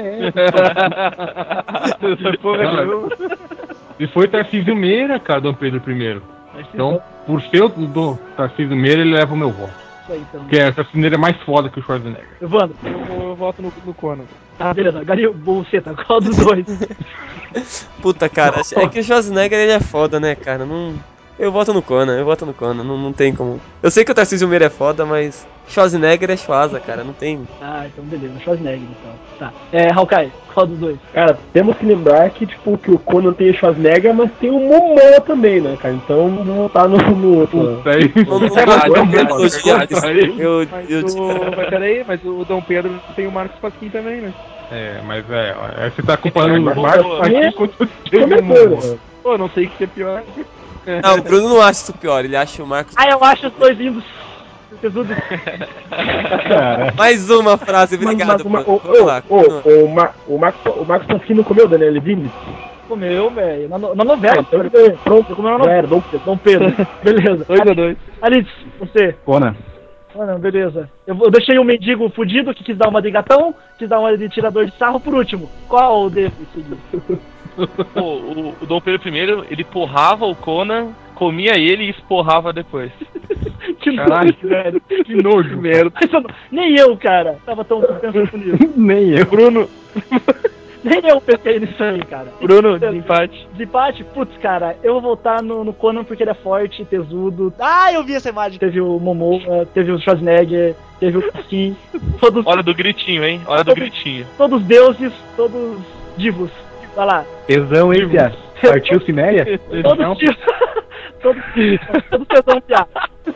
E foi Tarcísio Meira, cara, Dom Pedro I. Então, por ser o Tarcísio Meira, ele leva o meu voto. Isso aí, então. Porque a Tarcísio Meira é mais foda que o Schwarzenegger. Evandro. Eu voto no Conan. Tá, beleza. Gary, você tá qual dos dois? Puta, cara, é que o Schwarzenegger ele é foda, né, cara? Não Eu voto no Conan, não tem como. Eu sei que o Tarcísio Meira é foda, mas Schwarzenegger é Schwarza, cara, não tem. Ah, então beleza, Schwarzenegger então. Tá. Hawkeye, qual dos dois? Cara, temos que lembrar que, tipo, que o Conan tem o Schwarzenegger, mas tem o Momoa também, né, cara? Então vamos voltar no outro. Mas peraí, mas o Dom Pedro tem o Marcos Pasquim também, né? Mas você tá comparando o Marcos Pasquim com o Momoa. Pô, não sei o que é pior. Não, o Bruno não acha isso pior, ele acha o Marcos. Eu acho os dois lindos. Tesudo. Mais uma frase, obrigado. O Marcos Pasquim não comeu o Daniel Levine? Comeu, velho. Na novela. Pronto, eu comeu na novela. Dom Pedro. Beleza. 2-2. Alice, você. Conan. Não, beleza. Eu deixei um mendigo fudido que quis dar uma de gatão, quis dar uma de tirador de sarro por último. Qual devo seguir? Pô, o Dom Pedro I, ele porrava o Conan, comia ele e esporrava depois. Que nojo, velho. Que nojo, merda. Nem eu, cara, tava tão pensando nisso. Nem eu. Bruno. Nem eu pensei nisso aí, cara. Bruno, desempate. Desempate? Putz, cara, eu vou voltar no Conan porque ele é forte, tesudo. Eu vi essa imagem. Teve o Momoa, teve o Schwarzenegger, teve o Pasquim. Todos... Hora do gritinho, hein? Hora do gritinho. Todos deuses, todos divos. Vai lá. Tesão, hein, Pia? Partiu Ciméria? Todos divos. Todos tesão, Pia.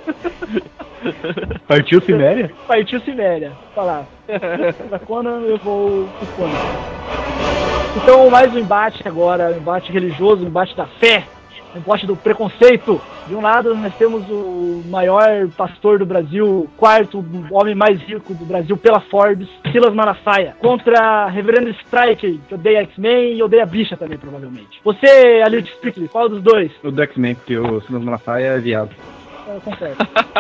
Partiu Ciméria? Partiu Ciméria. Vai lá. Pra Conan, eu vou pro Conan. Então, mais um embate agora, um embate religioso, um embate da fé, um embate do preconceito. De um lado, nós temos o maior pastor do Brasil, quarto homem mais rico do Brasil pela Forbes, Silas Malafaia, contra Reverendo Striker, que odeia X-Men e odeia bicha também, provavelmente. Você, Alice Strictly, qual dos dois? O do X-Men, porque o Silas Malafaia é viado. Eu concordo.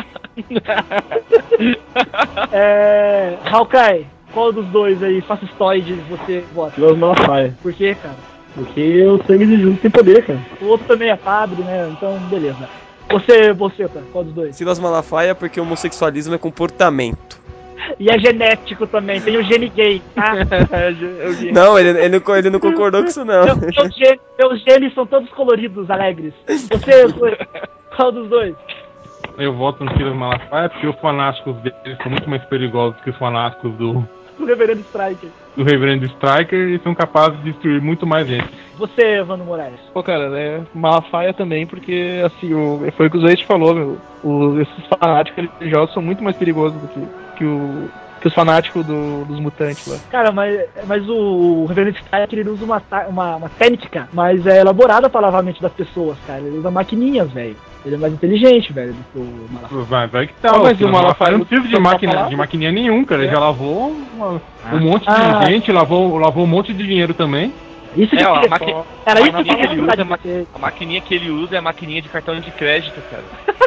Hawkeye, qual dos dois aí, fascistoides, você vota? Silas Malafaia. Por quê, cara? Porque o sangue de Jesus tem poder, cara. O outro também é padre, né? Então, beleza. Você, cara, qual dos dois? Silas Malafaia porque o homossexualismo é comportamento. E é genético também, tem o gene gay, tá? Não, ele não concordou com isso, não. Meus genes são todos coloridos, alegres. Você, qual dos dois? Eu voto no Silas Malafaia porque os fanáticos dele são muito mais perigosos que os fanáticos do Reverendo Striker. Do Reverendo Striker e são capazes de destruir muito mais gente. Você, Evandro Moraes? Pô, cara, né? Malafaia também, porque, assim, foi o que o Zeite falou, meu. Esses fanáticos religiosos são muito mais perigosos do que os fanáticos dos mutantes lá. Cara, mas o Reverendo Striker, ele usa uma técnica mais elaborada para lavar a mente das pessoas, cara. Ele usa maquininhas, velho. Ele é mais inteligente, velho, do que o Malafaia. Vai que tal. Mas o Malafaia não precisa de maquininha nenhum, cara. Ele já lavou um monte de gente, lavou um monte de dinheiro também. Isso que era isso que ele usa. A maquininha que ele usa é a maquininha de cartão de crédito, cara.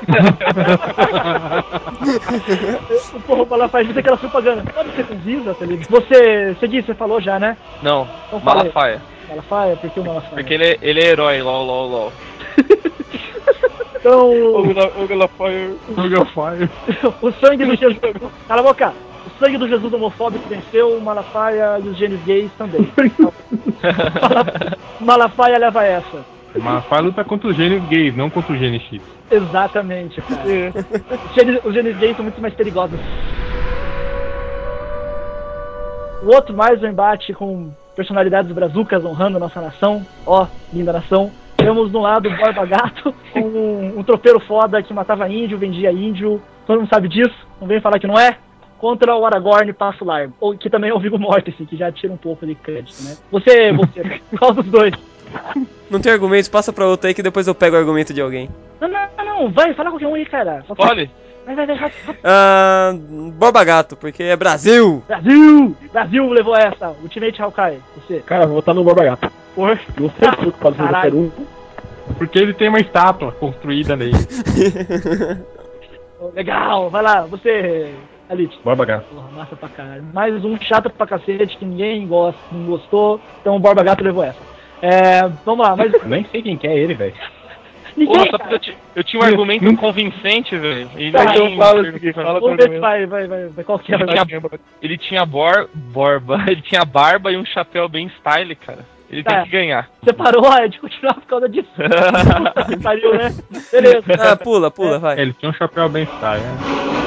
O Malafaia faz aquela propaganda. Pode ser com Visa, tá ligado? Você falou já, né? Não, então, Malafaia. Malafaia? Por que o Malafaia? Porque ele é herói, lol. Então... O Malafaia. O sangue do Jesus... Cala a boca! O sangue do Jesus homofóbico venceu, o Malafaia e os genes gays também. Malafaia leva essa. Malafaia luta contra os genes gays, não contra os genes X. Exatamente, cara. Os genes gays são muito mais perigosos. O outro mais um embate com personalidades brazucas honrando a nossa nação. Ó, linda nação. Temos no lado o Borba Gato, um tropeiro foda que matava índio, vendia índio. Todo mundo sabe disso, não vem falar que não é. Contra o Aragorn Passo Largo, que também é o Viggo Mortensen, que já tira um pouco de crédito, né? Você, qual dos dois? Não tem argumentos, passa pra outro aí que depois eu pego o argumento de alguém. Não, vai, fala qualquer um aí, cara. Escolhe. Vai, rápido. Borba Gato, porque é Brasil! Brasil levou essa, Ultimate Hawkeye, você. Cara, vou votar no Borba Gato. Por? Não sei se pode ser um. Porque ele tem uma estátua construída nele. Legal, vai lá, você... Alice. Borba Gato. Porra, massa pra caralho. Mais um chato pra cacete que ninguém não gostou. Então o Borba Gato levou essa. Vamos lá, mas... Eu nem sei quem que é ele, velho. Eu tinha um argumento convincente, velho. Então fala Vamos ver se vai, qual que é? Ele tinha barba e um chapéu bem style, cara. Ele Tá. tem que ganhar. Você parou de continuar por causa disso. Pariu, né? Beleza. Ah, pula, vai. Ele tinha um chapéu bem style, né?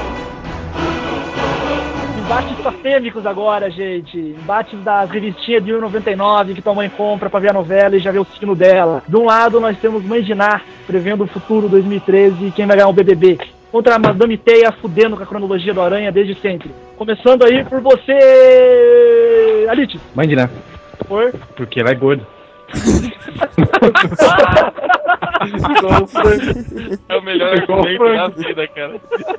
Embates safêmicos agora, gente. Embates das revistinhas de R$1,99 que tua mãe compra pra ver a novela e já vê o signo dela. De um lado, nós temos Mãe de Ná, prevendo o futuro 2013 e quem vai ganhar o BBB. Contra a Madame Teia, fudendo com a cronologia do Aranha desde sempre. Começando aí por você, Alice. Mãe de Ná, Por... porque ela é gorda. É o melhor argumento da vida, cara.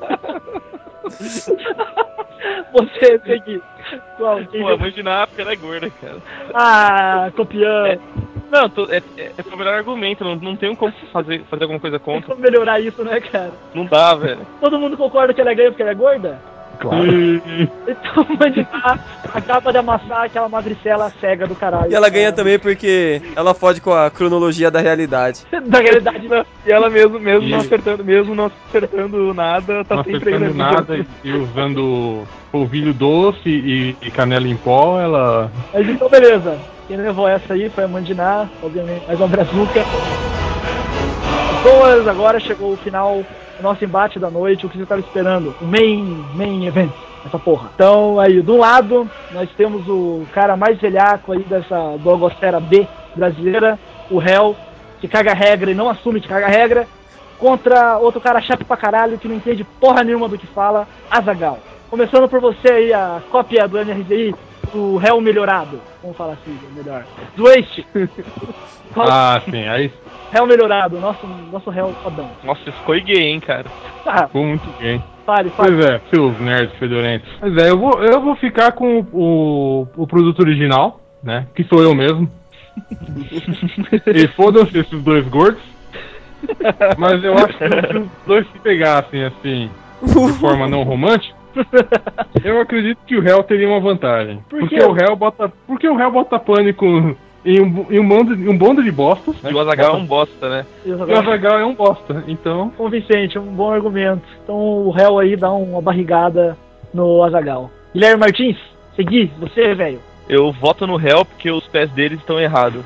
Você, Segui. Qual? Pô, imaginar porque ela é gorda, cara. Ah, copiando. Não, foi o melhor argumento, não tenho como fazer alguma coisa Tem contra. como melhorar isso, né, cara? Não dá, velho. Todo mundo concorda que ela é ganha porque ela é gorda? Claro. Então, Mãe de Ná acaba de amassar aquela magricela cega do caralho. E ela ganha também porque ela fode com a cronologia da realidade. Da realidade, não. E ela mesmo E- não acertando nada, tá Não sempre acertando nada e usando polvilho doce e canela em pó, ela... Mas então, beleza. Quem levou essa aí foi a Mãe de Ná, obviamente, mais uma brazuca. Pessoas, agora chegou o final do nosso embate da noite, o que você estava esperando? O main event, essa porra. Então, aí, do lado, nós temos o cara mais velhaco aí dessa blogosfera B brasileira, o Hell, que caga regra e não assume que caga regra, contra outro cara chato pra caralho que não entende porra nenhuma do que fala, Azaghal. Começando por você aí, a cópia do NRDI, o Hell melhorado. Vamos falar assim, melhor. Zwist. Ah, sim, aí Hell melhorado, nosso Hell fodão. Nossa, isso ficou gay, hein, cara. Ah, ficou muito bem. fale. Pois é, seus nerds fedorentos. Pois é, eu vou ficar com o produto original, né? Que sou eu mesmo. E fodam-se esses dois gordos. Mas eu acho que se os dois se pegassem assim, de forma não romântica, eu acredito que o Hell teria uma vantagem. Porque o Hell bota pânico em um bando de bostas. Né? E o Azaghal é um bosta, né? E o Azaghal é um bosta, então... Convincente, um bom argumento. Então o Hell aí dá uma barrigada no Azaghal. Guilherme Martins, segui, você, velho. Eu voto no Hell porque os pés deles estão errados.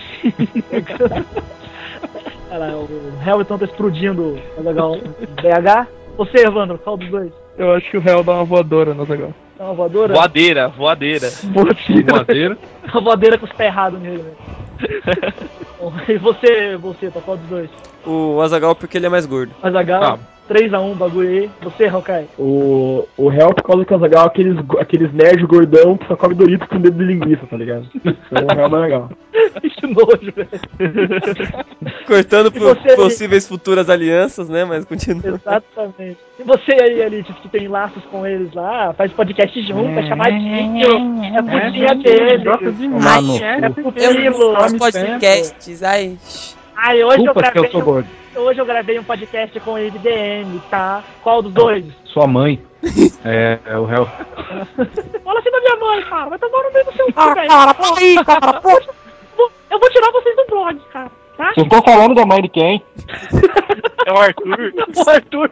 Olha lá, o Hell então tá explodindo o Azaghal BH. Você, Evandro, qual dos dois? Eu acho que o réu dá uma voadora no Azaghal. Dá uma voadora? Voadeira. Voadeira. Uma voadeira com os pés errados nele, né? Bom, e você, tá qual dos dois? O Azaghal porque ele é mais gordo. Azaghal, 3-1, bagulho aí. Você, Hawkeye. O Hell, por causa que o Azaghal é aqueles nerd gordão que só come Doritos com dedo de linguiça, tá ligado? Então o Hell é mais legal. Que nojo, velho. Cortando E por você, possíveis futuras alianças, né? Mas continua. Exatamente. E você aí, Alites, que tem laços com eles lá, faz podcast junto, é chamadinho, é putinha dele. Mano, É pupilo. podcasts, ai. Ai, hoje eu desculpa que eu gravei sou gordo. Hoje eu gravei um podcast com ele DM, tá? Qual dos dois? Sua mãe é o Hell. Fala assim da minha mãe, cara. Vai tomar no meio do seu cu, velho. Cara, peraí, cara. Poxa, eu vou tirar vocês do blog, cara. Tá? Vocês estão falando da mãe de quem? É o Arthur. O Arthur.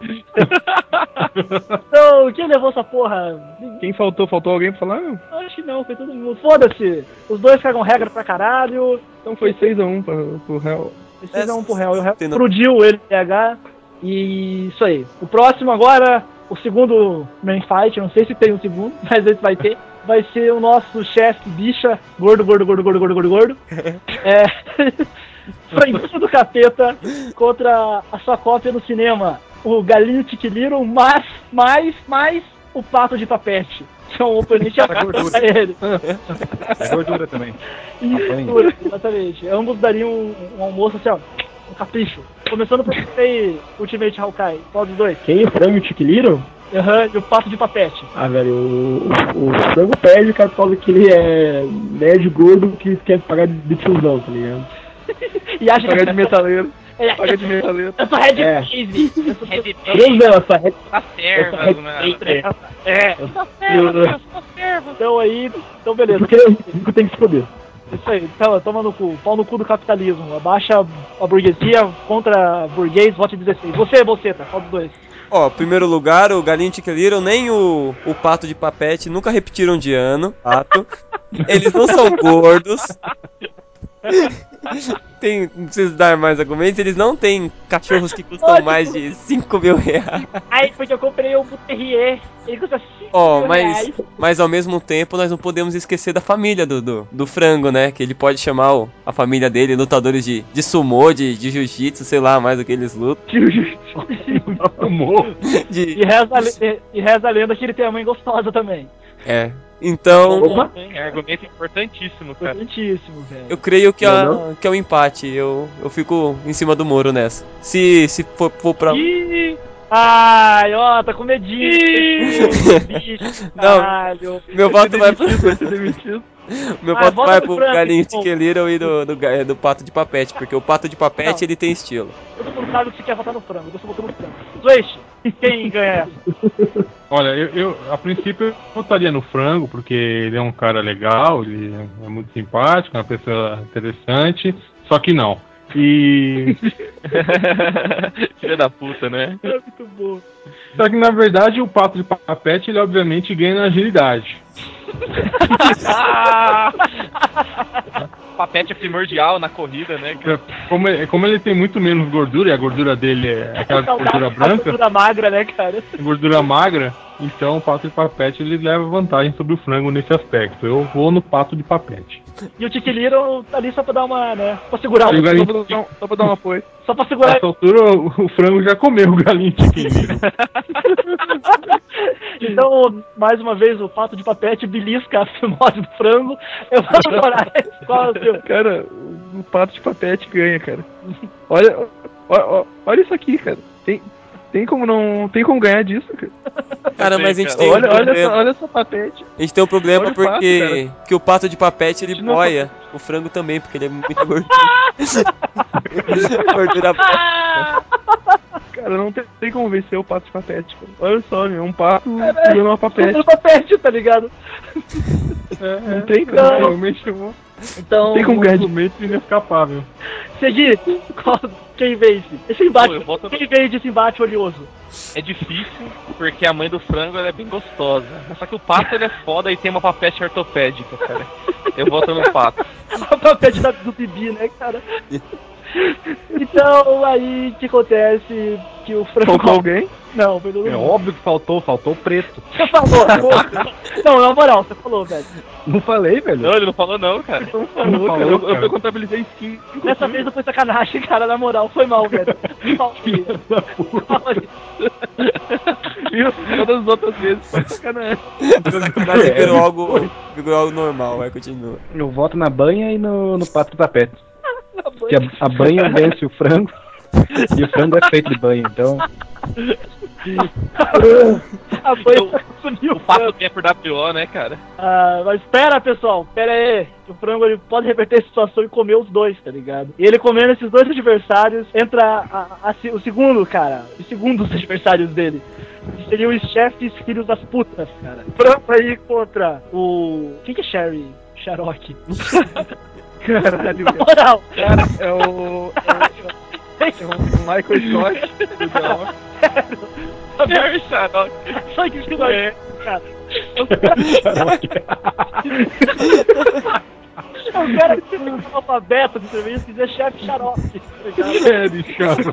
Então, quem levou essa porra? Quem faltou? Faltou alguém pra falar? Não. Acho que não, foi todo mundo. Foda-se. Os dois cagam regra pra caralho. Então foi 6-1 pro réu. Precisa um pro réu. O réu Tem no- explodiu ele, PH. E isso aí. O próximo agora, o segundo main fight, eu não sei se tem um segundo, mas esse vai ter. Vai ser o nosso chefe bicha, gordo. Franquinho do capeta contra a sua cópia no cinema. O Galinho Tiquiliro, mais o Pato de Papete. Que é um oponente a gordura. ele. É gordura também. Isso, exatamente. Ambos dariam um almoço assim, ó. Um capricho. Começando por você, Ultimate Hawkeye. Qual dos dois? Quem? O Frango e o Tiquiliro? Aham, e o Pato de Papete. Ah, velho, o Frango perde, cara, por causa que ele é nerd gordo que quer pagar de tiozão, tá ligado? E acha Paga de metaleiro. É, Paga de metaleiro. eu sou Red É. Case. Eu sou Red Deus não, essa rede. Tá serva, mano. Então beleza. Porque o rico tem que se foder. Isso aí, então, toma no cu, pau no cu do capitalismo. Abaixa a burguesia contra burguês, vote 16. Você, tá? Qual dos dois? Ó, primeiro lugar, o Galinho Tiqueliro, nem o Pato de Papete nunca repetiram de ano. Pato. Eles não são gordos. Não preciso dar mais argumentos. Eles não têm cachorros que custam mais de 5 mil reais. Ai, porque eu comprei um Terrier. Ele custa 5 Ó, mil reais. mas ao mesmo tempo nós não podemos esquecer da família do frango, né? Que ele pode chamar a família dele, lutadores de sumô, de jiu-jitsu, sei lá, mais do que eles lutam. Sumô. E reza a lenda que ele tem a mãe gostosa também. É. Então, É argumento importantíssimo, cara. Importantíssimo, velho. eu creio que é um empate. Eu fico em cima do muro nessa. Se for pra... Ai, ó, tá com medinho. Bicho, Não, caralho. meu voto vai pro... Vai ser demitido. Meu Ah, voto vota vai no pro frango, galinho então. Chicken Little e do pato de papete. Porque o pato de papete, Não. ele tem estilo. Todo mundo sabe que você quer votar no frango. Eu tô votando no frango. Switch, quem ganha essa? Olha, eu a princípio eu votaria no frango, porque ele é um cara legal, ele é muito simpático, é uma pessoa interessante, só que não. E. Filha da puta, né? É muito bom. Só que na verdade o pato de papete ele obviamente ganha na agilidade. Papete é primordial na corrida, né? Como ele tem muito menos gordura, e a gordura dele é aquela gordura branca, Gordura magra, né, cara? gordura magra, então o pato de papete ele leva vantagem sobre o frango nesse aspecto. Eu vou no pato de papete. E o Chicken Little tá ali só pra dar uma, né? Pra segurar E o galinho, Só pra dar um apoio. Só pra segurar. nessa altura o frango já comeu o galinho chicken little. Então, mais uma vez, o pato de papete belisca a fimose do frango. Eu vou chorar. Qual é o seu? Cara, o pato de papete ganha, cara. Olha isso aqui, cara. Tem como ganhar disso, cara. Cara, mas a gente tem Olha essa papete. A gente tem um problema Olha o pato, porque que o pato de papete ele Continua boia o frango também, porque ele é muito gordura. Gordura boa. Cara, não tem como vencer o pato de papete, cara. Olha só, meu, um pato pegando uma papete. O papete, tá ligado? Não tem como. Não. Realmente eu vou. Então, Tem como ganhar de Argumento inescapável. seguir. Quem vence? Esse embate. Pô, eu voto no- Quem vence esse embate oleoso? É difícil, porque a mãe do frango ela é bem gostosa. Mas só que o pato ele é foda e tem uma papete ortopédica, cara. Eu voto no pato. O papete do Bibi, né, cara? Então, aí, o que acontece? Que o frango... Faltou alguém? Não, foi todo É mundo. óbvio que faltou o preto. Você falou. Não, na moral, você falou, velho. Não falei, velho. Não, ele não falou não, cara. Não falou, cara. Eu contabilizei 5. Dessa vez não foi sacanagem, cara, na moral, foi mal, velho. Mal, filho. E todas as outras vezes foi sacanagem. Sacanagem virou algo normal, vai, continua. Eu voto na banha e no pato de papete. Porque a banha vence o frango e o frango é feito de banha, então. A banha consumiu O pato é por WO, né, cara? mas espera, pessoal, pera aí. O frango ele pode reverter a situação e comer os dois, tá ligado? E ele comendo esses dois adversários, entra o segundo, cara. Os segundos adversários dele. Que seriam os chefes filhos das putas, cara. Frango aí contra o... Quem que é Sherry? Sharok. Caralho, Na velho. moral. Cara, é o Michael Scott do The Office. Jerry Sharok. Só que isso é, cara. Eu quero que você o alfabeto de entrevista e dizer chefe Xarope, tá ligado? É, de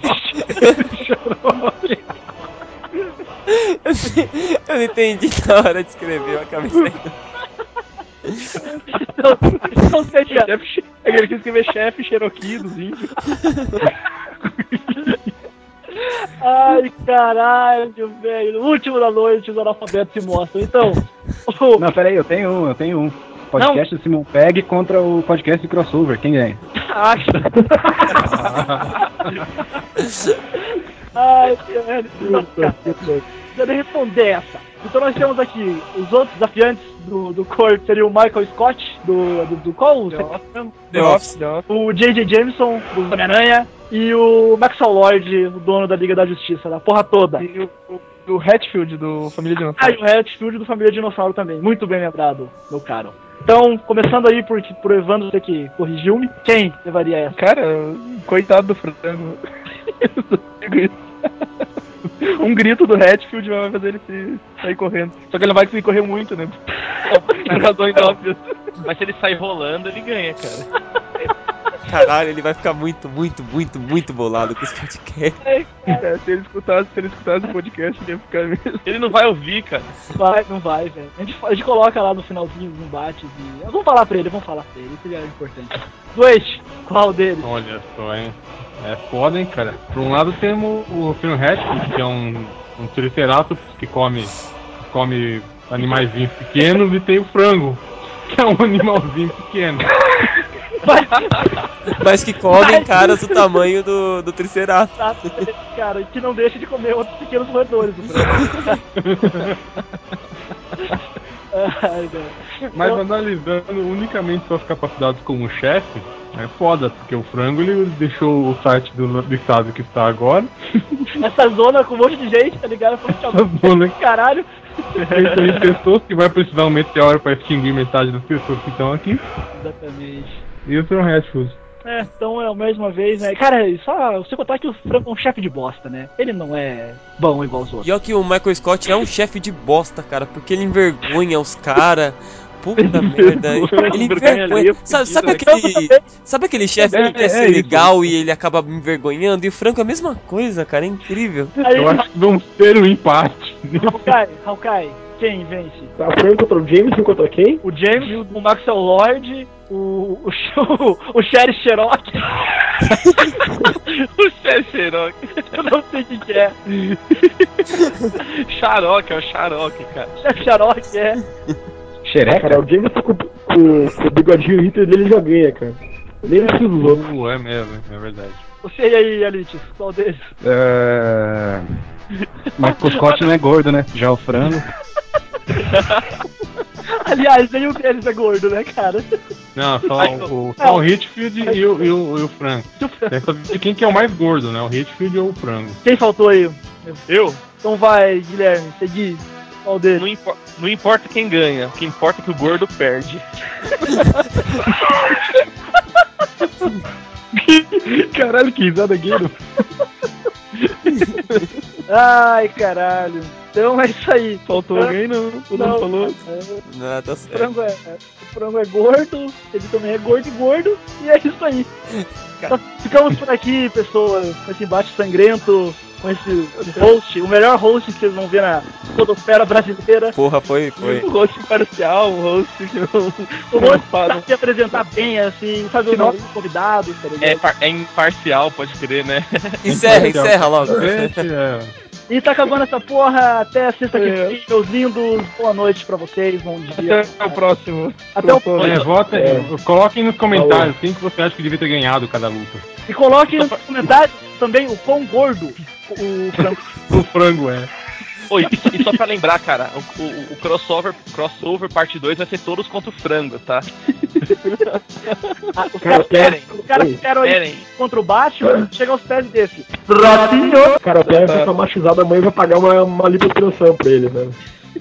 xarope. Eu não entendi na hora de escrever, eu acabei saindo. Então seja. É que ele quis escrever chefe Cherokee dos índios. Ai, caralho, velho. No último da noite, os analfabetos se mostram. Então. Não, peraí, eu tenho um. Podcast do Simon Pegg contra o podcast de crossover. Quem ganha? Acho. Ai, velho. Deixa eu responder essa. Então nós temos aqui os outros desafiantes do Court, seria o Michael Scott, do qual? The Office. O J.J. Jameson, do Homem-Aranha, e o Maxwell Lord, o dono da Liga da Justiça, da porra toda. E o Hatfield do Família Ah, Dinossauro. e o Hatfield do Família Dinossauro também. Muito bem lembrado, meu caro. Então, começando aí por Evandro ter que corrigiu-me, quem levaria essa? Cara, coitado do frango. Eu só digo isso. Um grito do Hatfield vai fazer ele sair correndo. Só que ele não vai conseguir correr muito, né? Por razões óbvias. Mas se ele sair rolando, ele ganha, cara. Caralho, ele vai ficar muito bolado com esse podcast. Se ele escutasse o podcast, ele ia ficar mesmo. Ele não vai ouvir, cara. Não vai, velho. A gente coloca lá no finalzinho os embates e... Vamos falar pra ele, Isso seria importante. Dois, qual deles? Olha só, hein? É foda, hein, cara. Por um lado temos o Phil Hatfield, que é um triceratops que come animaizinhos pequenos, e tem o frango, que é um animalzinho pequeno. Mas que comem caras do tamanho do Triceratops. Cara, que não deixa de comer outros pequenos roedores do frango. Mas analisando unicamente suas capacidades como chefe, é foda, porque o frango ele deixou o site do estado que está agora. Essa zona com um monte de gente, tá ligado? Caralho. Então, de pessoas que vai precisar um meteoro para extinguir metade das pessoas que estão aqui. Exatamente. E o Phil Hatfield. Então é mais uma vez, né? Cara, só você contar que o frango é um chefe de bosta, né? Ele não é bom igual os outros. E olha que o Michael Scott é um chefe de bosta, cara, porque ele envergonha os caras. Puta merda, ele envergonha. Sabe aquele chefe que quer ser legal e ele acaba me envergonhando? E o Franco é a mesma coisa, cara, é incrível. Eu acho que vamos ter um empate. Hawkeye, quem vence? Tá, o Frank contra o James e contra quem? O James, o Maxwell Lord, o Sherry Cherokee. O Cherokee. Eu não sei o que é. Cherokee, é o Cherokee, cara. Cherokee, é. Xereca? Cara, o James tá com o bigodinho Hitler dele já ganha, cara. Nem precisa dos outros. É mesmo, é verdade. Você e aí, Alites, qual deles? Mas o Scott não é gordo, né? Já o frango. Aliás, nenhum deles é gordo, né, cara? Não, só o Hitfield e o frango. Tem que saber quem que é o mais gordo, né? O Hitfield ou o frango. Quem faltou aí? Eu? Então vai, Guilherme, seguir. Qual deles? Não importa quem ganha, o que importa é que o gordo perde. Caralho, que risada gueiro. Ai, caralho. Então é isso aí. Faltou alguém, não? Todo mundo falou. Não, tá O certo. frango é gordo, ele também é gordo, e é isso aí. Então, ficamos por aqui, pessoas, com esse embate sangrento, com esse host, o melhor host que vocês vão ver na podosfera brasileira. Porra, foi. O host parcial, o host que não... O host sabe se apresentar bem, assim, sabe os nossos convidados, tá ligado? É imparcial, pode crer, né? Encerra logo. E tá acabando essa porra, até sexta que vem, meus lindos, boa noite pra vocês, bom dia. Até o próximo. Até o próximo. Votem, coloquem nos comentários quem que você acha que devia ter ganhado cada luta. E coloquem nos comentários também o quão gordo o frango. O frango é. Oi, e só pra lembrar, cara, o crossover parte 2 vai ser todos contra o frango, tá? Os caras ficaram aí contra o Batman, chega aos pés desse. Ratinho! Cara, até vai ficar machizado, amanhã vai pagar uma lipoaspiração pra ele, né?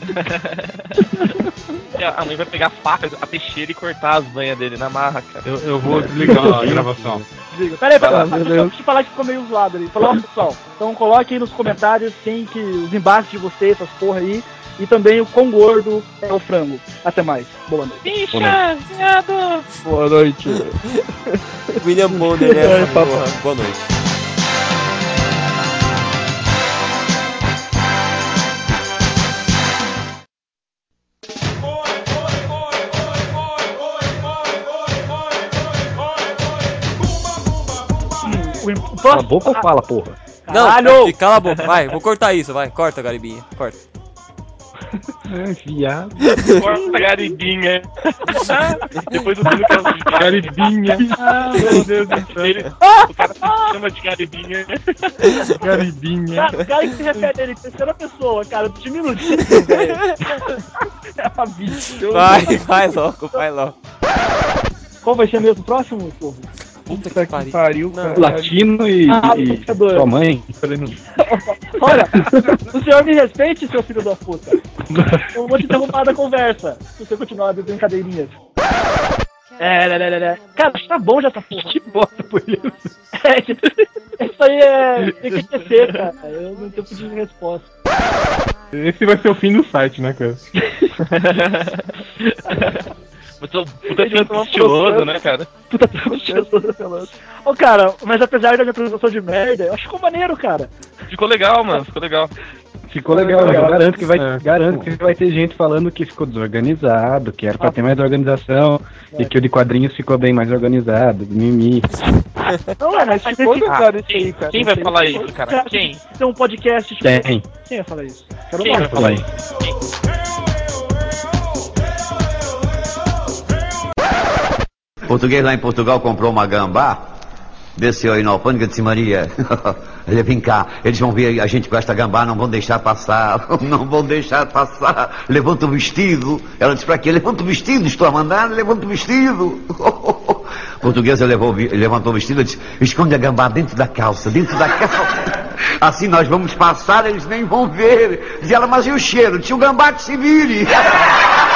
A mãe vai pegar a faca, a peixeira e cortar as banhas dele na marra, cara. Eu vou desligar a gravação. Peraí, deixa eu falar que ficou meio zoado ali. Falou, pessoal. Então coloque aí nos comentários quem que os embates de vocês, essas porra aí. E também o quão gordo é o frango. Até mais. Boa noite. Bicha, viado! Boa noite. William Bonner, né? Porra, boa noite. Cala a boca ou fala, porra? Não, cala a boca, vai, vou cortar isso, vai, corta, Garibinha, corta. Viado. Corta a garibinha. Depois o filho que é o Garibinha. meu Deus do céu. O cara se chama de garibinha. Garibinha. O cara que se refere a ele, terceira pessoa, cara, diminutivo, velho. É uma bicha. Vai logo. Qual vai ser mesmo o próximo, porra? Puta que pariu, cara. Latino e sua mãe. Olha, o senhor me respeite, seu filho da puta. Eu vou te derrubar da conversa, se você continuar de brincadeirinhas. Cara, acho que tá bom já essa porra. Que bosta foi isso? Isso aí é TQC, cara. Eu não tenho pedido de resposta. Esse vai ser o fim do site, né, cara? Puta tempo estiloso, né, cara? Puta tempo estiloso. Ô, cara, mas apesar da minha apresentação de merda, eu acho que ficou maneiro, cara. Ficou legal, mano, ficou legal. Ficou legal, eu garanto que vai ter gente falando que ficou desorganizado, que era pra ter mais organização, e que o de quadrinhos ficou bem mais organizado, mimi. Não, mas ficou cara, isso aí, cara. Quem vai falar isso, cara? Quem? Tem um podcast... Tem. Quem vai falar isso? Quem vai falar isso? Português lá em Portugal comprou uma gambá, desceu aí na alfândega e disse: Maria, ele vem cá, eles vão ver a gente com esta gambá, não vão deixar passar, não vão deixar passar, levanta o vestido. Ela disse: pra quê? Levanta o vestido, estou a mandar, levanta o vestido. Portuguesa levantou o vestido e disse: esconde a gambá dentro da calça, assim nós vamos passar, eles nem vão ver. Diz ela: mas e o cheiro? Tio Gambá que se vire.